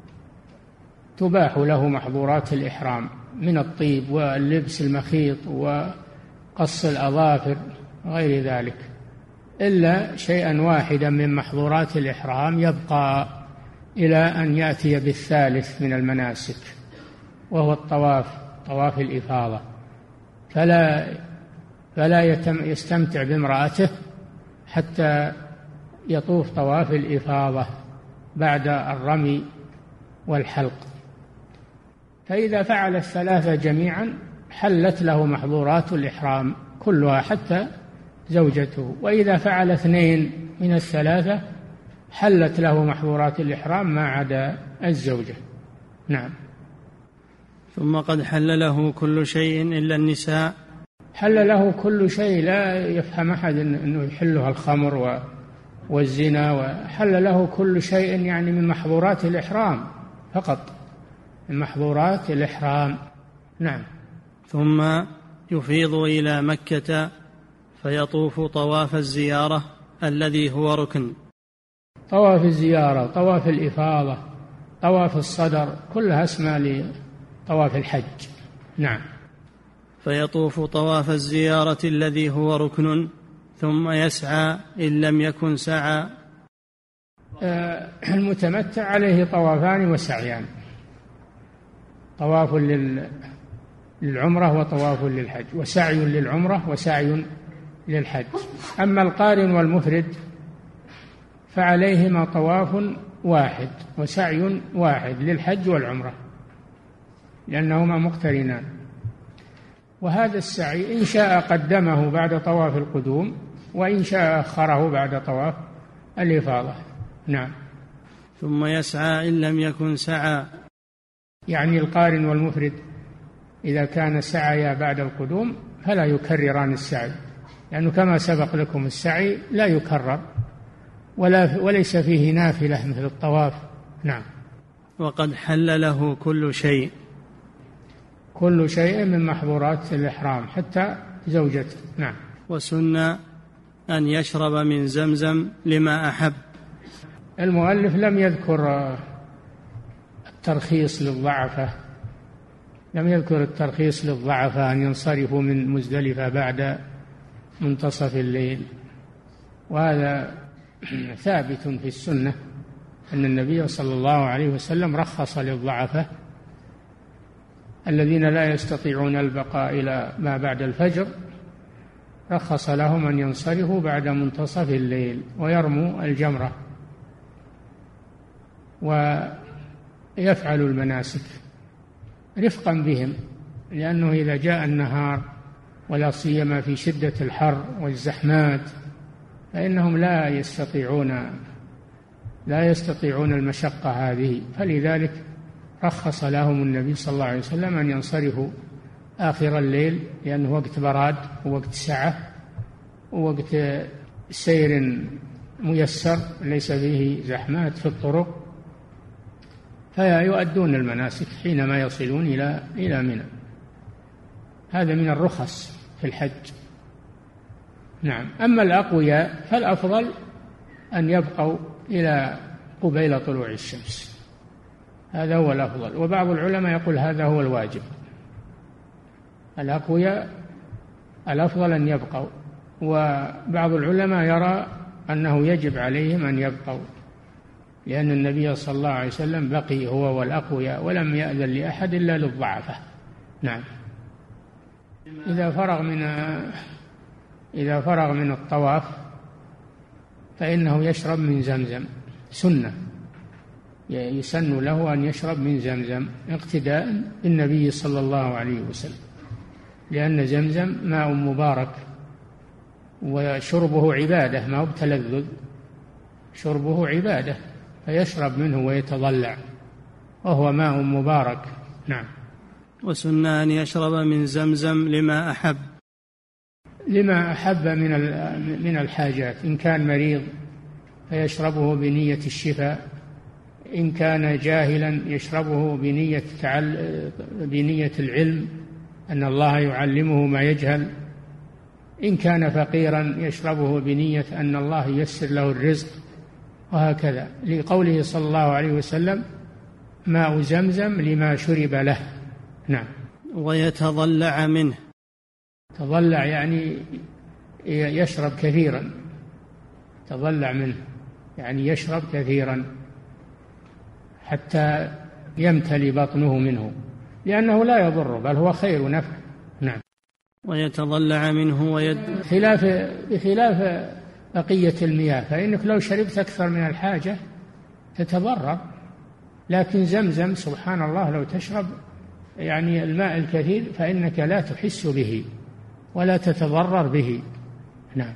تباح له محظورات الإحرام من الطيب واللبس المخيط وقص الأظافر وغير ذلك، إلا شيئا واحدا من محظورات الإحرام يبقى إلى أن يأتي بالثالث من المناسك، وهو الطواف، طواف الإفاضة. فلا فلا يستمتع بامرأته حتى يطوف طواف الإفاضة بعد الرمي والحلق. فإذا فعل الثلاثة جميعا حلت له محظورات الإحرام كلها حتى زوجته، وإذا فعل اثنين من الثلاثة حلت له محظورات الإحرام ما عدا الزوجة. نعم. ثم قد حل له كل شيء إلا النساء. حل له كل شيء، لا يفهم أحد أنه يحلها الخمر والزنا، وحل له كل شيء يعني من محظورات الإحرام فقط، من محظورات الإحرام. نعم. ثم يفيض إلى مكة فيطوف طواف الزيارة الذي هو ركن. طواف الزيارة، طواف الإفاضة، طواف الصدر، كلها اسمها لطواف الحج. نعم. فيطوف طواف الزيارة الذي هو ركن ثم يسعى إن لم يكن سعى. المتمتع عليه طوافان وسعيان، طواف للعمرة وطواف للحج، وسعي للعمرة وسعي للحج. أما القارن والمفرد فعليهما طواف واحد وسعي واحد للحج والعمرة، لأنهما مقترنان. وهذا السعي إن شاء قدمه بعد طواف القدوم، وإن شاء أخره بعد طواف الإفاضة. نعم. ثم يسعى إن لم يكن سعى، يعني القارن والمفرد إذا كان سعيا بعد القدوم فلا يكرران السعي، لأنه كما سبق لكم السعي لا يكرر ولا وليس فيه نافلة مثل الطواف. نعم. وقد حل له كل شيء، كل شيء من محظورات الإحرام حتى زوجته. نعم. وسن أن يشرب من زمزم لما أحب. المؤلف لم يذكر الترخيص للضعفة، لم يذكر الترخيص للضعفة أن ينصرفوا من مزدلفة بعد منتصف الليل، وهذا ثابت في السنة أن النبي صلى الله عليه وسلم رخص للضعفة الذين لا يستطيعون البقاء إلى ما بعد الفجر، رخص لهم أن ينصرفوا بعد منتصف الليل ويرموا الجمرة ويفعلوا المناسك رفقا بهم، لأنه إذا جاء النهار ولا سيما في شدة الحر والزحمات فإنهم لا يستطيعون لا يستطيعون المشقة هذه، فلذلك رخص لهم النبي صلى الله عليه وسلم أن ينصرفوا آخر الليل، لأنه وقت براد ووقت سعة ووقت سير ميسر ليس فيه زحمات في الطرق، فيؤدون المناسك حينما يصلون إلى إلى منى. هذا من الرخص في الحج. نعم. أما الأقوياء فالأفضل أن يبقوا إلى قبيل طلوع الشمس، هذا هو الأفضل. وبعض العلماء يقول هذا هو الواجب، الأقوياء الأفضل أن يبقوا، وبعض العلماء يرى أنه يجب عليهم أن يبقوا، لأن النبي صلى الله عليه وسلم بقي هو والأقوياء ولم يأذن لأحد إلا للضعفة. نعم. إذا فرغ من إذا فرغ من الطواف فإنه يشرب من زمزم، سنة، يسن له أن يشرب من زمزم اقتداء بالنبي صلى الله عليه وسلم، لأن زمزم ماء مبارك وشربه عبادة، ما هو بتلذذ، شربه عبادة، فيشرب منه ويتضلع وهو ماء مبارك. نعم. وسن أن يشرب من زمزم لما أحب، لما أحب من من الحاجات، إن كان مريض فيشربه بنية الشفاء، إن كان جاهلا يشربه بنية بنية العلم، أن الله يعلمه ما يجهل، إن كان فقيرا يشربه بنية أن الله ييسر له الرزق، وهكذا، لقوله صلى الله عليه وسلم: ماء زمزم لما شرب له. نعم. ويتضلع منه. تضلع يعني يشرب كثيرا، تضلع منه يعني يشرب كثيرا حتى يمتلي بطنه منه، لأنه لا يضر بل هو خير ونفع. نعم. ويتضلع منه ويد خلاف بخلاف بقية المياه، فإنك لو شربت أكثر من الحاجة تتضرر، لكن زمزم سبحان الله لو تشرب يعني الماء الكثير فإنك لا تحس به ولا تتضرر به. نعم.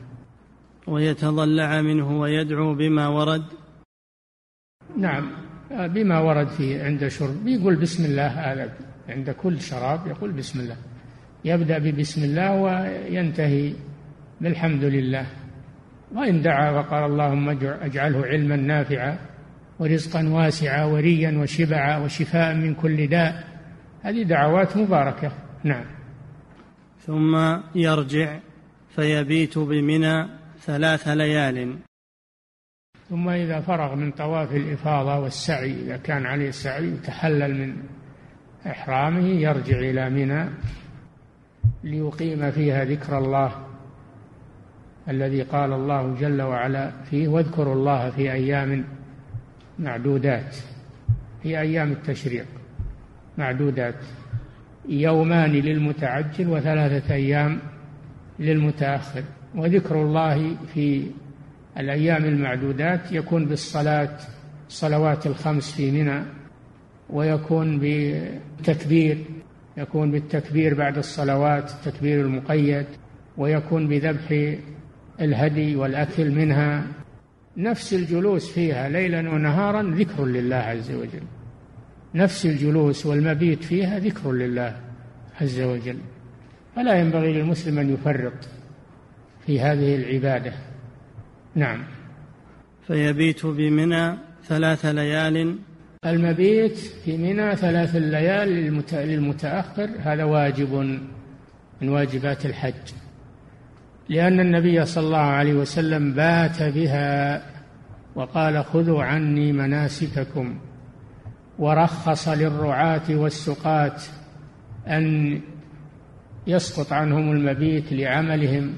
ويتضلع منه ويدعو بما ورد. نعم، بما ورد فيه عند شرب يقول بسم الله، هذا عند كل شراب يقول بسم الله، يبدأ ببسم الله وينتهي بالحمد لله. وإن دعا وقال اللهم اجعله علما نافعا ورزقا واسعا وريا وشبعا وشفاء من كل داء، هذه دعوات مباركة. نعم. ثم يرجع فيبيت بمنى ثلاث ليال. ثم إذا فرغ من طواف الإفاضة والسعي، إذا كان عليه السعي يتحلل من إحرامه، يرجع إلى منى ليقيم فيها ذكر الله الذي قال الله جل وعلا فيه: واذكروا الله في أيام معدودات، في أيام التشريق معدودات، يومان للمتعجل وثلاثة أيام للمتأخر. وذكر الله في الأيام المعدودات يكون بالصلاة، الصلوات الخمس في منى، ويكون بالتكبير، يكون بالتكبير بعد الصلوات، التكبير المقيد، ويكون بذبح الهدي والأكل منها. نفس الجلوس فيها ليلا ونهارا ذكر لله عز وجل، نفس الجلوس والمبيت فيها ذكر لله عز وجل، فلا ينبغي للمسلم أن يفرط في هذه العبادة. نعم. فيبيت بمنى ثلاث ليال. المبيت في منى ثلاث الليال للمتأخر هذا واجب من واجبات الحج، لأن النبي صلى الله عليه وسلم بات بها وقال: خذوا عني مناسككم، ورخص للرعاة والسقاة أن يسقط عنهم المبيت لعملهم،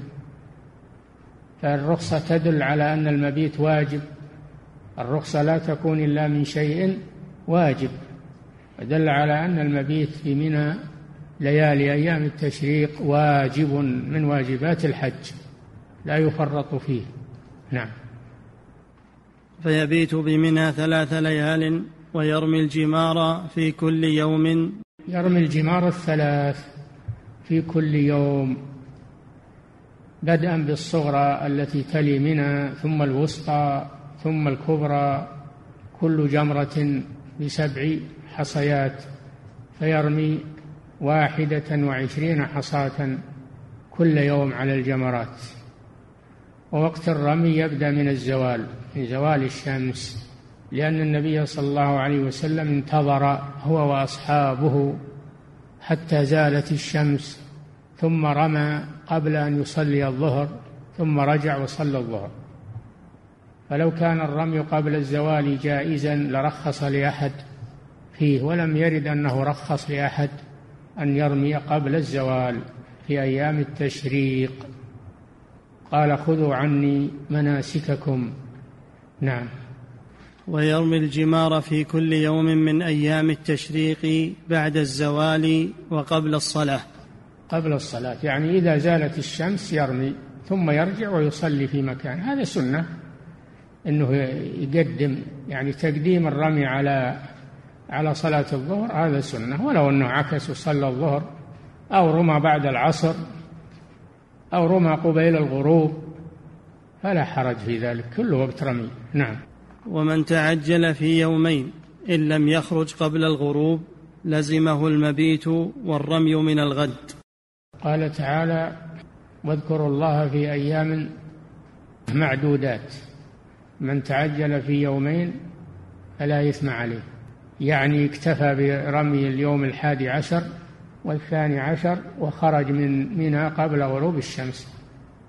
فالرخصة تدل على أن المبيت واجب، الرخصة لا تكون إلا من شيء واجب، ودل على أن المبيت في منى ليالي أيام التشريق واجب من واجبات الحج لا يفرط فيه. نعم. فيبيت بمنى ثلاث ليال ويرمي الجمار في كل يوم. يرمي الجمار الثلاث في كل يوم، بدءا بالصغرى التي تلي منى، ثم الوسطى، ثم الكبرى، كل جمرة بسبع حصيات، فيرمي واحدة وعشرين حصاة كل يوم على الجمرات. ووقت الرمي يبدأ من الزوال، من زوال الشمس، لأن النبي صلى الله عليه وسلم انتظر هو وأصحابه حتى زالت الشمس، ثم رمى قبل أن يصلي الظهر، ثم رجع وصلى الظهر. فلو كان الرمي قبل الزوال جائزا لرخص لأحد فيه، ولم يرد أنه رخص لأحد أن يرمي قبل الزوال في أيام التشريق. قال: خذوا عني مناسككم. نعم. ويرمي الجمار في كل يوم من أيام التشريق بعد الزوال وقبل الصلاة. قبل الصلاة يعني إذا زالت الشمس يرمي، ثم يرجع ويصلي في مكان. هذا سنة، أنه يقدم يعني تقديم الرمي على على صلاة الظهر، هذا سنة. ولو أنه عكس وصلى الظهر، أو رمى بعد العصر، أو رمى قبيل الغروب، فلا حرج في ذلك، كل وقت رمي. نعم. ومن تعجل في يومين إن لم يخرج قبل الغروب لزمه المبيت والرمي من الغد. قال تعالى: واذكروا الله في أيام معدودات، من تعجل في يومين فلا إثم عليه، يعني اكتفى برمي اليوم الحادي عشر والثاني عشر وخرج من منى قبل غروب الشمس،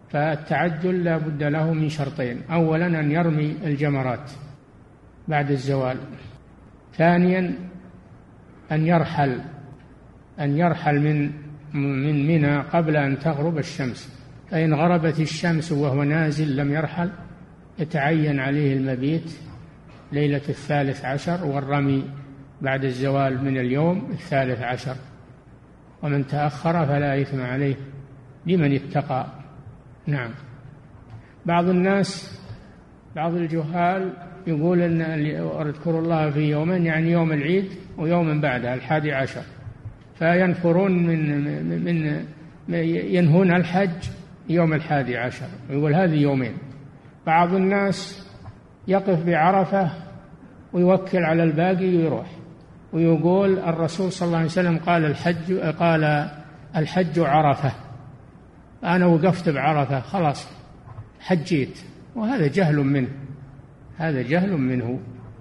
فالتعجل لا بد له من شرطين: أولا أن يرمي الجمرات بعد الزوال، ثانيا أن يرحل أن يرحل من من منى قبل أن تغرب الشمس، فإن غربت الشمس وهو نازل لم يرحل يتعين عليه المبيت ليلة الثالث عشر والرمي بعد الزوال من اليوم الثالث عشر، ومن تأخر فلا إثم عليه لمن اتقى. نعم. بعض الناس بعض الجهال يقول أن اذكروا الله في يومين، يعني يوم العيد ويوم بعدها الحادي عشر، فينفرون من من ينهون الحج يوم الحادي عشر، ويقول هذه يومين. بعض الناس يقف بعرفة ويوكل على الباقي ويروح، ويقول الرسول صلى الله عليه وسلم قال الحج قال الحج عرفة، أنا وقفت بعرفة خلاص حجيت، وهذا جهل منه هذا جهل منه.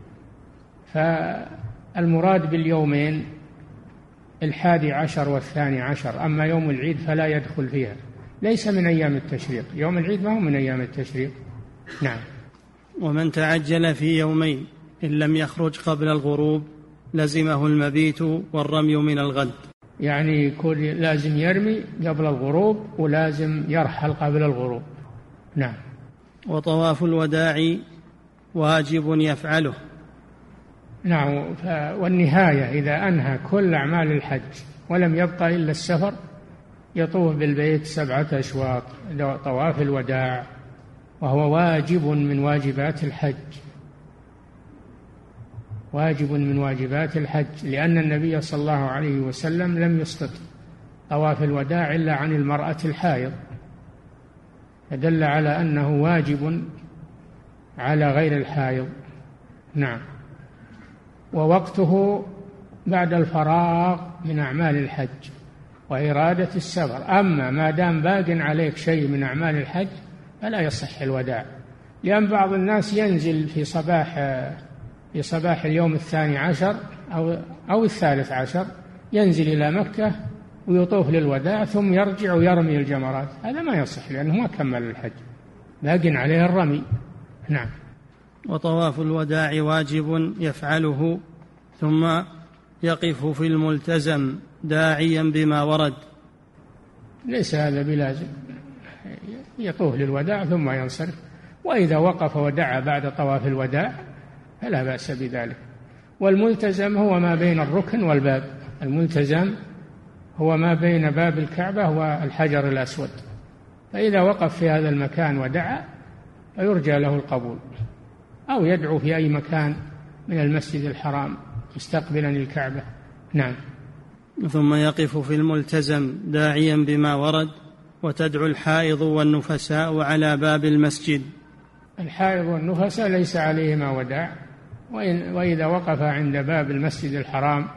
فالمراد باليومين الحادي عشر والثاني عشر، أما يوم العيد فلا يدخل فيها، ليس من أيام التشريق، يوم العيد ما هو من أيام التشريق. نعم. ومن تعجل في يومين إن لم يخرج قبل الغروب لزمه المبيت والرمي من الغد، يعني يكون لازم يرمي قبل الغروب ولازم يرحل قبل الغروب. نعم. وطواف الوداع واجب يفعله. نعم. والنهاية إذا أنهى كل أعمال الحج ولم يبقى إلا السفر يطوف بالبيت سبعة أشواط، طواف الوداع، وهو واجب من واجبات الحج واجب من واجبات الحج لأن النبي صلى الله عليه وسلم لم يسقط طواف الوداع إلا عن المرأة الحائض، فدل على أنه واجب على غير الحائض. نعم. ووقته بعد الفراغ من أعمال الحج وإرادة السفر. أما ما دام باق عليك شيء من أعمال الحج فلا يصح الوداع، لأن بعض الناس ينزل في صباح في صباح اليوم الثاني عشر أو أو الثالث عشر، ينزل إلى مكة ويطوف للوداع ثم يرجع ويرمي الجمرات، هذا ما يصح لأنه ما كمل الحج، باق عليه الرمي. نعم. وطواف الوداع واجب يفعله ثم يقف في الملتزم داعيا بما ورد. ليس هذا بلازم، يطوف للوداع ثم ينصرف، وإذا وقف ودعا بعد طواف الوداع فلا بأس بذلك. والملتزم هو ما بين الركن والباب، الملتزم هو ما بين باب الكعبة والحجر الأسود، فإذا وقف في هذا المكان ودعا فيرجى له القبول، أو يدعو في أي مكان من المسجد الحرام مستقبلا الكعبة. نعم. ثم يقف في الملتزم داعيا بما ورد، وتدعو الحائض والنفساء على باب المسجد. الحائض والنفساء ليس عليهما وداع، وإذا وقف عند باب المسجد الحرام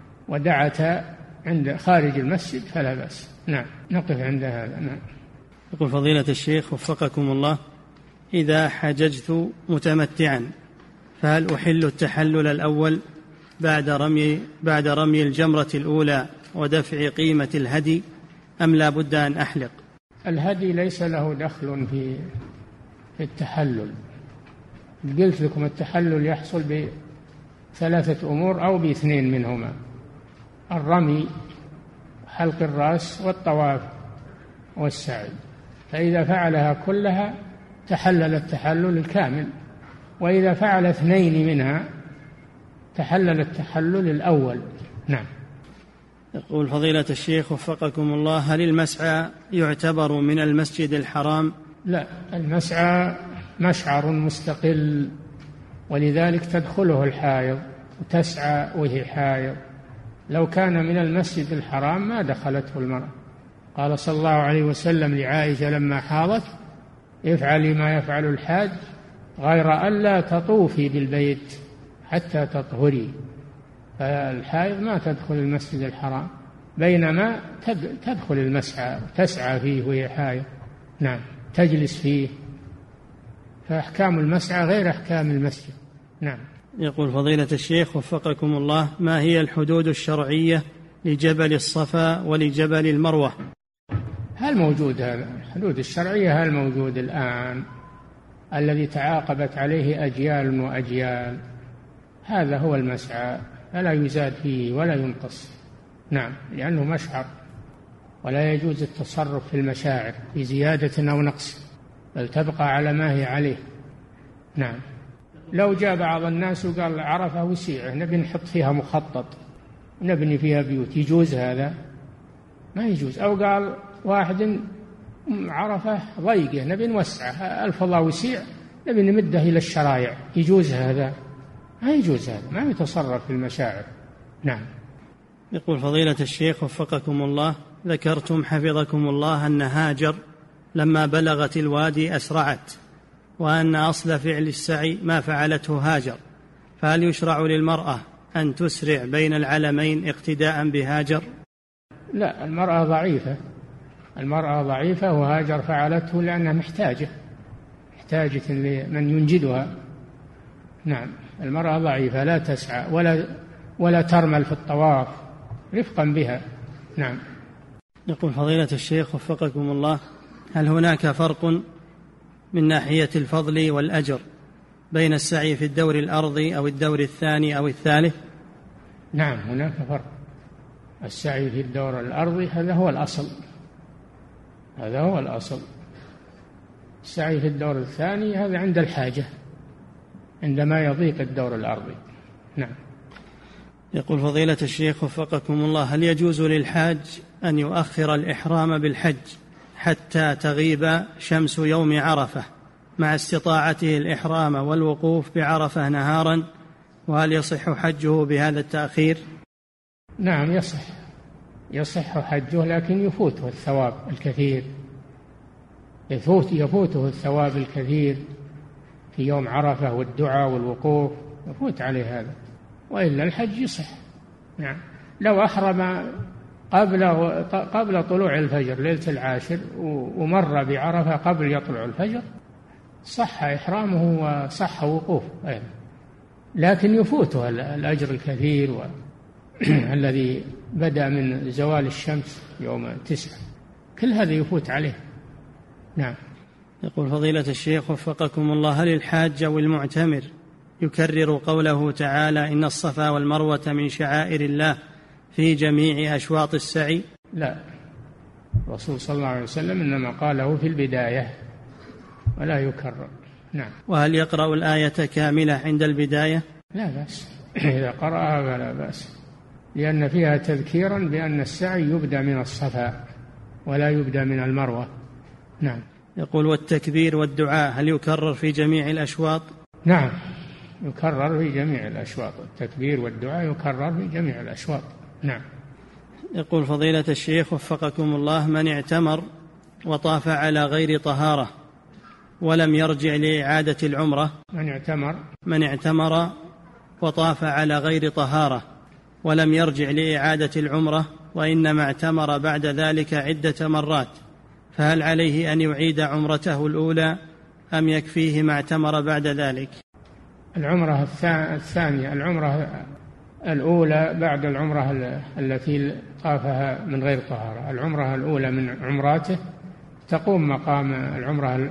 ودعتا عند خارج المسجد فلا بأس. نعم. نقف عند هذا. نعم. يقول فضيلة الشيخ وفقكم الله: إذا حججت متمتعا فهل أحل التحلل الأول بعد رمي بعد رمي الجمرة الأولى ودفع قيمة الهدي، أم لا بد أن أحلق؟ الهدي ليس له دخل في في التحلل. قلت لكم التحلل يحصل بثلاثة أمور أو باثنين منهما: الرمي، حلق الرأس، والطواف والسعي. فإذا فعلها كلها تحلل التحلل الكامل، وإذا فعل اثنين منها تحلل التحلل الأول. نعم. يقول فضيلة الشيخ وفقكم الله: هل المسعى يعتبر من المسجد الحرام؟ لا، المسعى مشعر مستقل، ولذلك تدخله الحائض وتسعى وهي حائض. لو كان من المسجد الحرام ما دخلته المرأة. قال صلى الله عليه وسلم لعائشة لما حاضت: افعلي ما يفعل الحاج غير ألا تطوفي بالبيت حتى تطهري. فالحائض ما تدخل المسجد الحرام، بينما تدخل المسعى وتسعى فيه وهي حائض. نعم. تجلس فيه، فأحكام المسعى غير أحكام المسجد. نعم. يقول فضيلة الشيخ وفقكم الله: ما هي الحدود الشرعية لجبل الصفا ولجبل المروة؟ هل موجود هذا الحدود الشرعية؟ هل موجود الآن الذي تعاقبت عليه أجيال وأجيال؟ هذا هو المسعى، فلا يزاد فيه ولا ينقص. نعم، لأنه مشعر، ولا يجوز التصرف في المشاعر بزيادة أو نقص، بل تبقى على ما هي عليه. نعم. لو جاء بعض الناس وقال عرفة وسيعة نبي نحط فيها مخطط نبني فيها بيوت، يجوز هذا؟ ما يجوز. أو قال واحد عرفة ضيقة نبي نوسعها، الفضاء وسيع نبي نمده إلى الشرايع، يجوز هذا؟ ما يجوز هذا، ما يتصرف في المشاعر. نعم. يقول فضيلة الشيخ وفقكم الله، ذكرتم حفظكم الله أن هاجر لما بلغت الوادي أسرعت، وأن أصل فعل السعي ما فعلته هاجر، فهل يشرع للمرأة أن تسرع بين العلمين اقتداء بهاجر؟ لا، المرأة ضعيفة، المرأة ضعيفة، وهاجر فعلته لأنها محتاجة محتاجة لمن ينجدها. نعم، المرأة ضعيفة لا تسعى ولا ولا ترمل في الطواف رفقا بها. نعم. يقول فضيلة الشيخ وفقكم الله، هل هناك فرق من ناحية الفضل والأجر بين السعي في الدور الأرضي أو الدور الثاني أو الثالث؟ نعم، هناك فرق. السعي في الدور الأرضي هذا هو الأصل، هذا هو الأصل. السعي في الدور الثاني هذا عند الحاجة، عندما يضيق الدور الأرضي. نعم. يقول فضيلة الشيخ وفقكم الله، هل يجوز للحاج أن يؤخر الإحرام بالحج حتى تغيب شمس يوم عرفة مع استطاعته الإحرام والوقوف بعرفة نهارا، وهل يصح حجه بهذا التأخير؟ نعم، يصح يصح حجه، لكن يفوته الثواب الكثير، يفوت يفوته الثواب الكثير في يوم عرفة والدعاء والوقوف، يفوت عليه هذا، وإلا الحج يصح. نعم. لو أحرم قبل قبل طلوع الفجر ليلة العاشر ومر بعرفة قبل يطلع الفجر صح إحرامه وصح وقوفه أيضا، لكن يفوته الأجر الكثير الذي بدأ من زوال الشمس يوم تسعة، كل هذا يفوت عليه. نعم. يقول فضيلة الشيخ وفقكم الله، هل الحاج أو المعتمر يكرر قوله تعالى إن الصفا والمروة من شعائر الله في جميع أشواط السعي؟ لا، الرسول صلى الله عليه وسلم إنما قاله في البداية ولا يكرر. نعم. وهل يقرأ الآية كاملة عند البداية؟ لا بأس، إذا قرأها فلا بأس، لأن فيها تذكيرا بأن السعي يبدأ من الصفا ولا يبدأ من المروة. نعم. يقول والتكبير والدعاء هل يكرر في جميع الأشواط؟ نعم، يكرر في جميع الأشواط، التكبير والدعاء يكرر في جميع الأشواط. نعم. يقول فضيلة الشيخ وفقكم الله، من اعتمر وطاف على غير طهارة ولم يرجع لإعادة العمرة من اعتمر من اعتمر وطاف على غير طهارة ولم يرجع لإعادة العمرة وإنما اعتمر بعد ذلك عدة مرات، فهل عليه أن يعيد عمرته الأولى أم يكفيه ما اعتمر بعد ذلك؟ العمرة الثانية، العمرة الأولى بعد العمرة التي طافها من غير طهارة، العمرة الأولى من عمراته تقوم مقام العمرة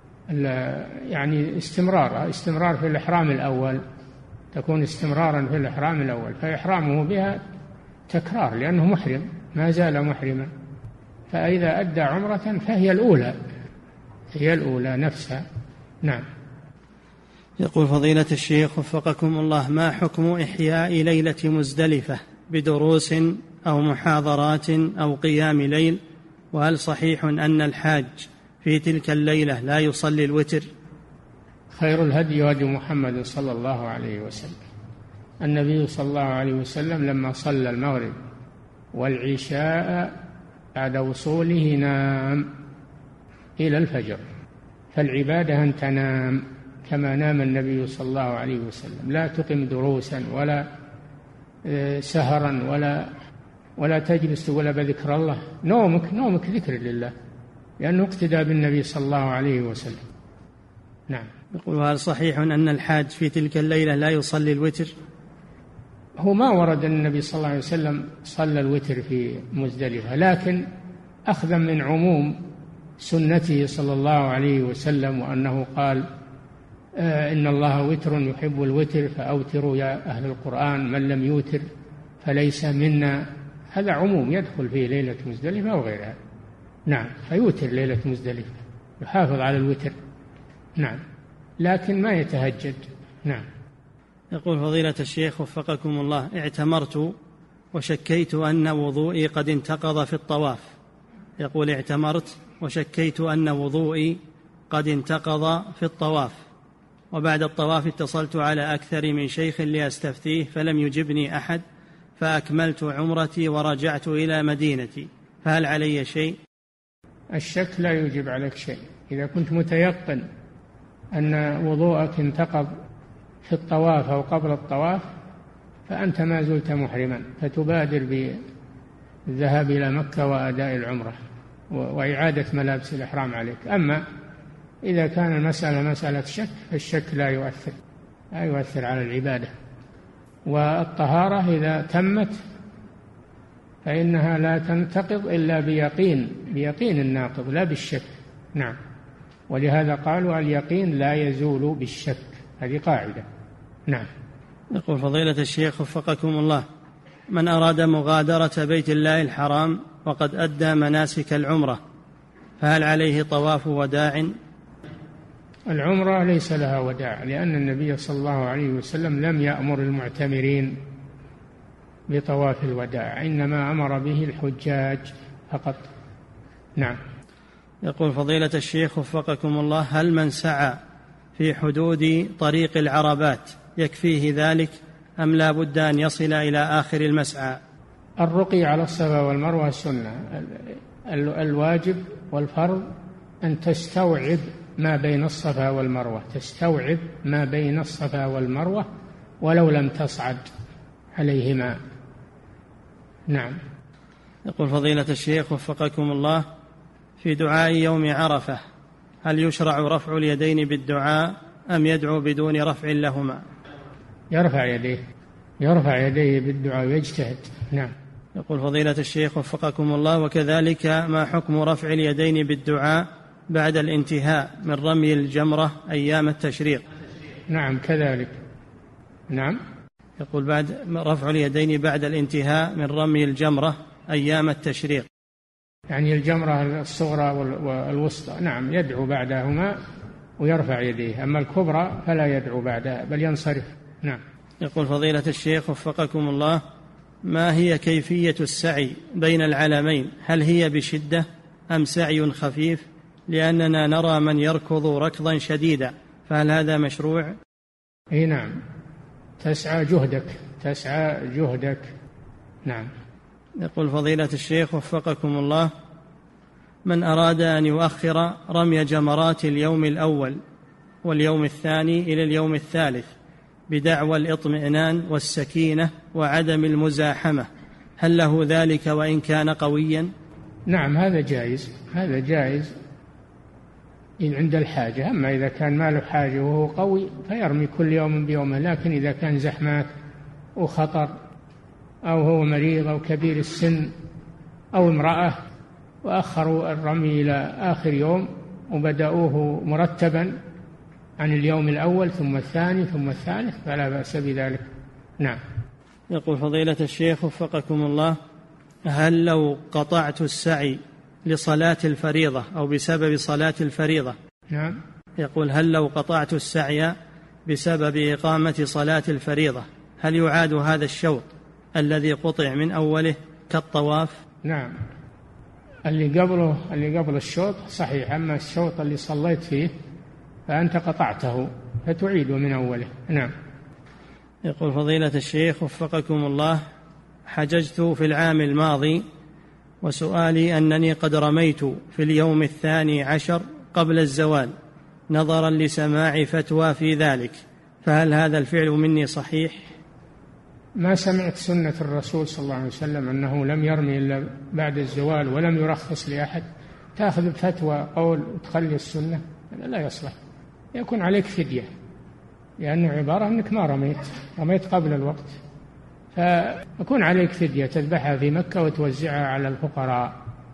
يعني استمرار استمرار في الإحرام الأول، تكون استمرارا في الإحرام الأول، فإحرامه بها تكرار لأنه محرم ما زال محرما، فإذا أدى عمرة فهي الأولى هي الأولى نفسها. نعم. يقول فضيلة الشيخ وفقكم الله، ما حكم إحياء ليلة مزدلفة بدروس أو محاضرات أو قيام ليل، وهل صحيح أن الحاج في تلك الليلة لا يصلي الوتر؟ خير الهدي هدي محمد صلى الله عليه وسلم. النبي صلى الله عليه وسلم لما صلى المغرب والعشاء بعد وصوله نام إلى الفجر، فالعبادة أن تنام كما نام النبي صلى الله عليه وسلم، لا تقم دروسا ولا سهرا ولا ولا تجلس ولا بذكر الله، نومك نومك ذكر لله، لأنه اقتدى بالنبي صلى الله عليه وسلم. نعم. يقول هل صحيح أن الحاج في تلك الليلة لا يصلي الوتر؟ هو ما ورد أن النبي صلى الله عليه وسلم صلى الوتر في مزدلفة، لكن أخذا من عموم سنته صلى الله عليه وسلم، وأنه قال إن الله وتر يحب الوتر فأوتروا يا أهل القرآن، من لم يوتر فليس منا. هذا عموم يدخل فيه ليلة مزدلفة وغيرها. نعم، فيوتر ليلة مزدلفة، يحافظ على الوتر. نعم، لكن ما يتهجد. نعم. يقول فضيلة الشيخ وفقكم الله: اعتمرت وشكيت أن وضوئي قد انتقض في الطواف. يقول: اعتمرت وشكيت أن وضوئي قد انتقض في الطواف، وبعد الطواف اتصلت على أكثر من شيخ لأستفتيه فلم يجبني أحد، فأكملت عمرتي ورجعت إلى مدينتي، فهل علي شيء؟ الشك لا يجب عليك شيء. إذا كنت متيقن أن وضوءك انتقض في الطواف أو قبل الطواف فأنت ما زلت محرما، فتبادر بالذهاب إلى مكة وأداء العمرة وإعادة ملابس الإحرام عليك. أما إذا كان المسألة مسألة شك فالشك لا يؤثر لا يؤثر على العبادة. والطهارة إذا تمت فإنها لا تنتقض إلا بيقين بيقين الناقض لا بالشك. نعم، ولهذا قالوا اليقين لا يزول بالشك، هذه قاعدة. نعم. يقول فضيلة الشيخ وفقكم الله: من أراد مغادرة بيت الله الحرام وقد أدى مناسك العمرة فهل عليه طواف وداع؟ العمرة ليس لها وداع، لأن النبي صلى الله عليه وسلم لم يأمر المعتمرين بطواف الوداع، إنما أمر به الحجاج فقط. نعم. يقول فضيلة الشيخ وفقكم الله: هل من سعى في حدود طريق العربات يكفيه ذلك أم لا بد أن يصل إلى آخر المسعى؟ الرقي على الصفا والمروة سنة. الواجب والفرض أن تستوعب ما بين الصفا والمروة، تستوعب ما بين الصفا والمروة ولو لم تصعد عليهما. نعم. يقول فضيلة الشيخ وفقكم الله: في دعاء يوم عرفة هل يشرع رفع اليدين بالدعاء أم يدعو بدون رفع لهما؟ يرفع يديه يرفع يديه بالدعاء ويجتهد. نعم. يقول فضيلة الشيخ وفقكم الله: وكذلك ما حكم رفع اليدين بالدعاء بعد الانتهاء من رمي الجمرة أيام التشريق؟ نعم كذلك. نعم. يقول بعد رفع اليدين بعد الانتهاء من رمي الجمرة أيام التشريق، يعني الجمرة الصغرى والوسطى. نعم، يدعو بعدهما ويرفع يديه، أما الكبرى فلا يدعو بعدها بل ينصرف. نعم. يقول فضيلة الشيخ وفقكم الله: ما هي كيفية السعي بين العلمين؟ هل هي بشدة أم سعي خفيف؟ لأننا نرى من يركض ركضا شديدا، فهل هذا مشروع؟ اي نعم، تسعى جهدك تسعى جهدك. نعم. يقول فضيلة الشيخ وفقكم الله: من أراد أن يؤخر رمي جمرات اليوم الأول واليوم الثاني إلى اليوم الثالث بدعوى الإطمئنان والسكينة وعدم المزاحمة، هل له ذلك وإن كان قويا؟ نعم، هذا جائز هذا جائز إن عند الحاجة. أما إذا كان ما له حاجة وهو قوي فيرمي كل يوم بيومه، لكن إذا كان زحمات وخطر أو هو مريض أو كبير السن أو امرأة وأخروا الرمي إلى آخر يوم وبدأوه مرتبا عن اليوم الأول ثم الثاني ثم الثالث فلا بأس بذلك. نعم. يقول فضيلة الشيخ وفقكم الله: هل لو قطعت السعي لصلاة الفريضة أو بسبب صلاة الفريضة؟ نعم. يقول: هل لو قطعت السعي بسبب إقامة صلاة الفريضة هل يعاد هذا الشوط الذي قطع من أوله كالطواف؟ نعم، اللي قبله اللي قبل الشوط صحيح، أما الشوط اللي صليت فيه فأنت قطعته فتعيده من أوله. نعم. يقول فضيلة الشيخ وفقكم الله: حججت في العام الماضي وسؤالي أنني قد رميت في اليوم الثاني عشر قبل الزوال نظرا لسماع فتوى في ذلك، فهل هذا الفعل مني صحيح؟ ما سمعت سنة الرسول صلى الله عليه وسلم أنه لم يرمي إلا بعد الزوال ولم يرخص لأحد، تأخذ بفتوى قول وتخلي السنة، هذا لا يصلح. يكون عليك فدية لأنه عبارة أنك ما رميت رميت قبل الوقت، فيكون عليك فدية تذبحها في مكة وتوزعها على الفقراء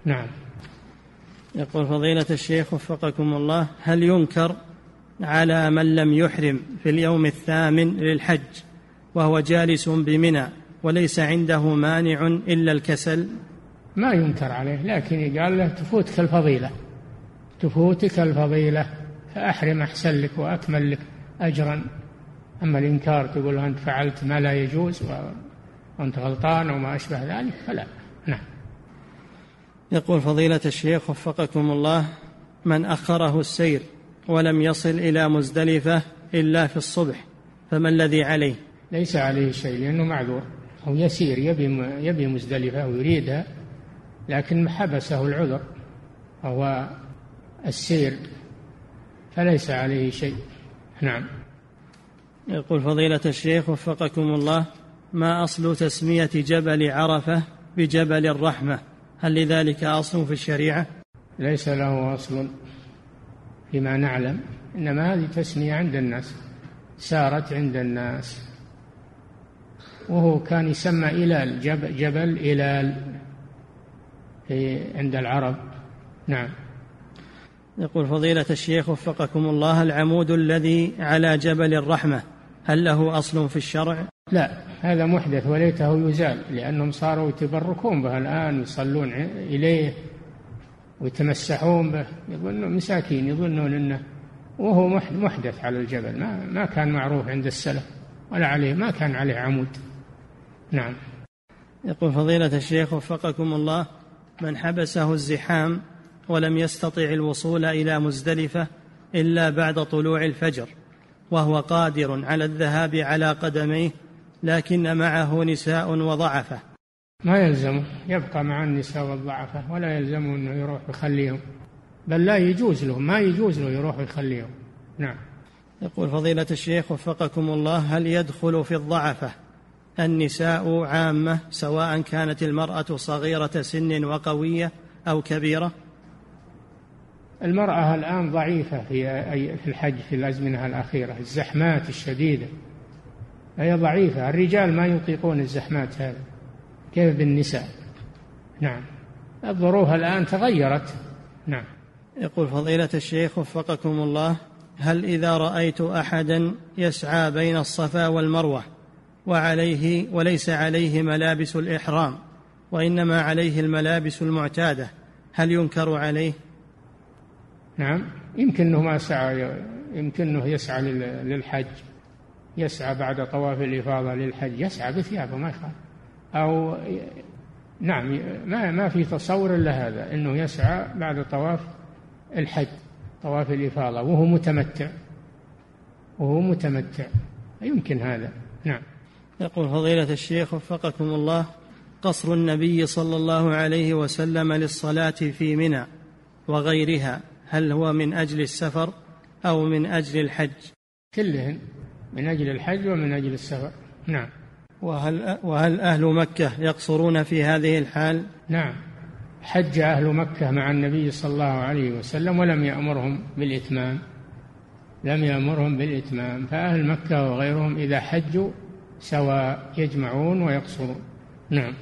نعم. يقول فضيلة الشيخ وفقكم الله: هل ينكر على من لم يحرم في اليوم الثامن للحج وهو جالس بمنى وليس عنده مانع إلا الكسل؟ ما ينكر عليه، لكن قال له تفوتك الفضيلة، تفوتك الفضيلة، فأحرم أحسن لك وأكمل لك أجرا. أما الإنكار تقول أنت فعلت ما لا يجوز وأنت غلطان وما أشبه ذلك فلا. نعم. يقول فضيلة الشيخ وفقكم الله: من أخره السير ولم يصل إلى مزدلفة إلا في الصبح فما الذي عليه؟ ليس عليه شيء لأنه معذور، هو يسير يبي يبي مزدلفة ويريدها، لكن حبسه العذر وهو السير، فليس عليه شيء. نعم. يقول فضيلة الشيخ وفقكم الله: ما أصل تسمية جبل عرفة بجبل الرحمة؟ هل لذلك أصل في الشريعة؟ ليس له أصل فيما نعلم، إنما هذه تسمية عند الناس، سارت عند الناس، وهو كان يسمى إلال، جبل, جبل إلال عند العرب. نعم. يقول فضيلة الشيخ وفقكم الله: العمود الذي على جبل الرحمة هل له أصل في الشرع؟ لا، هذا محدث وليته يزال، لأنهم صاروا يتبركون به الآن، يصلون إليه ويتمسحون به، يظنون مساكين يظنون أنه، وهو محدث على الجبل، ما, ما كان معروف عند السلف ولا عليه، ما كان عليه عمود. نعم. يقول فضيلة الشيخ وفقكم الله: من حبسه الزحام ولم يستطع الوصول إلى مزدلفة إلا بعد طلوع الفجر وهو قادر على الذهاب على قدميه لكن معه نساء وضعفة، ما يلزمه يبقى مع النساء والضعفة، ولا يلزمه أنه يروح يخليهم، بل لا يجوز له، ما يجوز له يروح يخليهم. نعم. يقول فضيلة الشيخ وفقكم الله: هل يدخل في الضعفة النساء عامة سواء كانت المرأة صغيرة سن وقوية أو كبيرة؟ المرأة الآن ضعيفة في الحج في الأزمنة الأخيرة، الزحمات الشديدة هي ضعيفة، الرجال ما يطيقون الزحمات هذه، كيف بالنساء؟ نعم. الظروف الآن تغيرت. نعم. يقول فضيلة الشيخ وفقكم الله: هل إذا رأيت أحدا يسعى بين الصفا والمروة وعليه وليس عليه ملابس الإحرام وإنما عليه الملابس المعتادة هل ينكر عليه؟ نعم، يمكنه ما سعى، يمكنه يسعى للحج، يسعى بعد طواف الإفاضة للحج، يسعى بثيابه ما يخالف، أو نعم ما ما في تصور إلا هذا، إنه يسعى بعد طواف الحج طواف الإفاضة وهو متمتع، وهو متمتع يمكن هذا. نعم. يقول فضيلة الشيخ وفقكم الله: قصر النبي صلى الله عليه وسلم للصلاة في منى وغيرها هل هو من أجل السفر أو من أجل الحج؟ كلهن، من أجل الحج ومن أجل السفر. نعم. وهل, وهل أهل مكة يقصرون في هذه الحال؟ نعم، حج أهل مكة مع النبي صلى الله عليه وسلم ولم يأمرهم بالإتمام، لم يأمرهم بالإتمام، فأهل مكة وغيرهم إذا حجوا سواء يجمعون ويقصرون. نعم.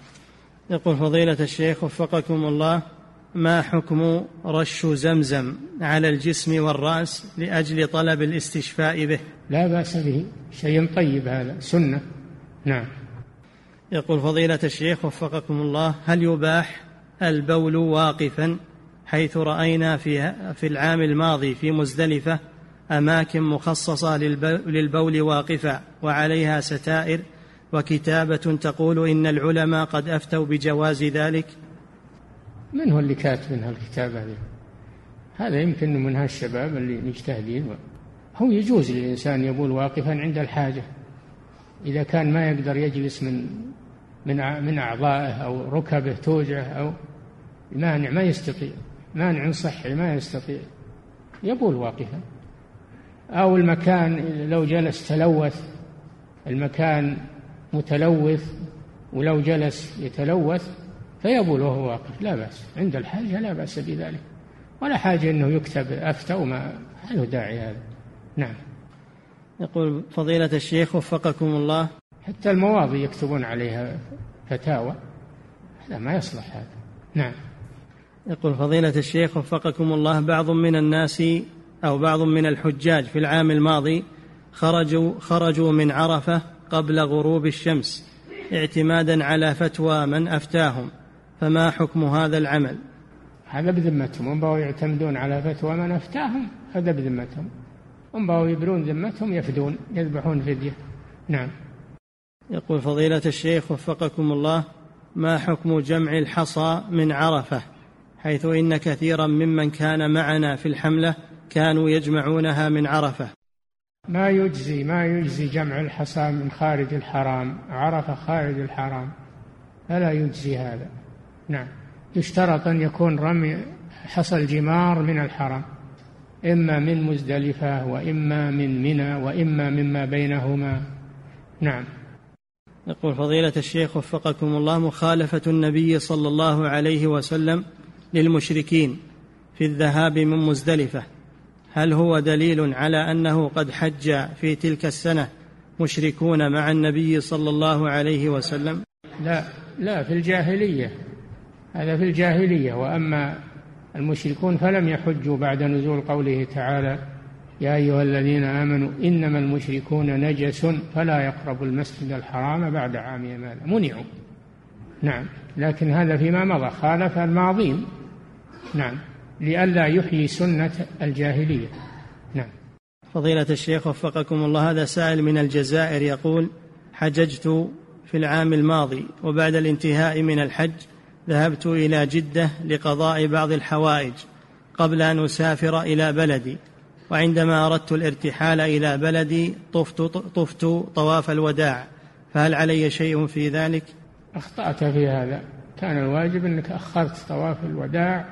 يقول فضيلة الشيخ وفقكم الله: ما حكم رش زمزم على الجسم والرأس لأجل طلب الاستشفاء به؟ لا بأس به، شيء طيب، هذا سنة. نعم. يقول فضيلة الشيخ وفقكم الله: هل يباح البول واقفا، حيث رأينا في في العام الماضي في مزدلفة أماكن مخصصة للبول واقفا وعليها ستائر وكتابة تقول إن العلماء قد أفتوا بجواز ذلك؟ من هو اللي كاتب من هالكتابة هذه؟ هذا يمكن من هالشباب اللي مجتهدين. هو يجوز للإنسان يبول واقفا عند الحاجة، إذا كان ما يقدر يجلس من من من أعضائه أو ركبه توجعه أو مانع ما يستطيع، مانع صحي ما يستطيع، يبول واقفا. أو المكان لو جلس تلوث، المكان متلوث ولو جلس يتلوث فيبول وهو واقف، لا بأس عند الحاجة، لا بأس بذلك، ولا حاجة أنه يكتب أفتى وما له داعي هذا. نعم. يقول فضيلة الشيخ وفقكم الله: حتى المواضي يكتبون عليها فتاوى، هذا ما يصلح هذا. نعم. يقول فضيلة الشيخ وفقكم الله، بعض من الناس أو بعض من الحجاج في العام الماضي خرجوا, خرجوا من عرفة قبل غروب الشمس اعتمادا على فتوى من أفتاهم، فما حكم هذا العمل؟ هذا بذمتهم، هم بقوا يعتمدون على فتوى من أفتاهم، هذا بذمتهم، هم بقوا يبرون ذمتهم، يفدون يذبحون فدية. نعم. يقول فضيلة الشيخ وفقكم الله، ما حكم جمع الحصى من عرفة، حيث إن كثيرا ممن كان معنا في الحملة كانوا يجمعونها من عرفة؟ ما يجزي ما يجزي جمع الحصى من خارج الحرام، عرفة خارج الحرام، فلا يجزي هذا. نعم. يشترط أن يكون رمي حصى الجمار من الحرم، إما من مزدلفة وإما من منى وإما مما بينهما. نعم. يقول فضيلة الشيخ وفقكم الله، مخالفة النبي صلى الله عليه وسلم للمشركين في الذهاب من مزدلفة، هل هو دليل على أنه قد حج في تلك السنة مشركون مع النبي صلى الله عليه وسلم؟ لا لا، في الجاهلية، هذا في الجاهلية. وأما المشركون فلم يحجوا بعد نزول قوله تعالى يا أيها الذين آمنوا إنما المشركون نجس فلا يقربوا المسجد الحرام بعد عامهم هذا، منعوا. نعم. لكن هذا فيما مضى، خالف الماضين. نعم، لئلا يحيي سنة الجاهلية. نعم. فضيلة الشيخ وفقكم الله، هذا سائل من الجزائر يقول حججت في العام الماضي، وبعد الانتهاء من الحج ذهبت إلى جدة لقضاء بعض الحوائج قبل أن أسافر إلى بلدي، وعندما أردت الارتحال إلى بلدي طفت, طفت طواف الوداع، فهل علي شيء في ذلك؟ أخطأت في هذا، كان الواجب أنك أخرت طواف الوداع.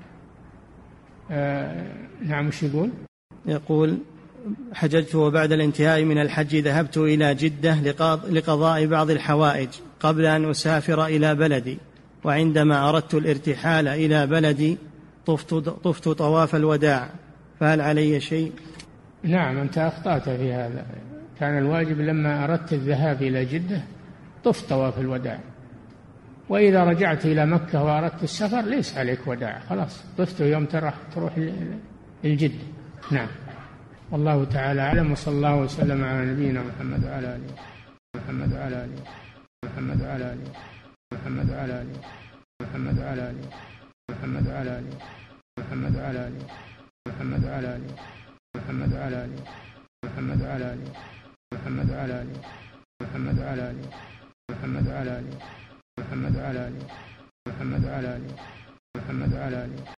آه نعم. وش يقول؟ يقول حججت وبعد الانتهاء من الحج ذهبت إلى جدة لقضاء بعض الحوائج قبل أن أسافر إلى بلدي، وعندما أردت الارتحال إلى بلدي طفت, طفت طواف الوداع، فهل علي شيء؟ نعم، أنت أخطأت في هذا، كان الواجب لما أردت الذهاب إلى جدة طفت طواف الوداع، وإذا رجعت إلى مكة وأردت السفر ليس عليك وداع، خلاص طفت يوم تروح تروح الجدة. نعم. والله تعالى أعلم، وصلى الله وسلم على نبينا محمد وعلى آله محمد وعلى آله محمد وعلى آله محمد وعلى آله محمد وعلى آله محمد وعلى آله محمد وعلى آله محمد وعلى آله محمد وعلى آله محمد وعلى آله محمد وعلى آله محمد وعلى آله محمد وعلى آله محمد وعلى آله محمد وعلى آله محمد وعلى آله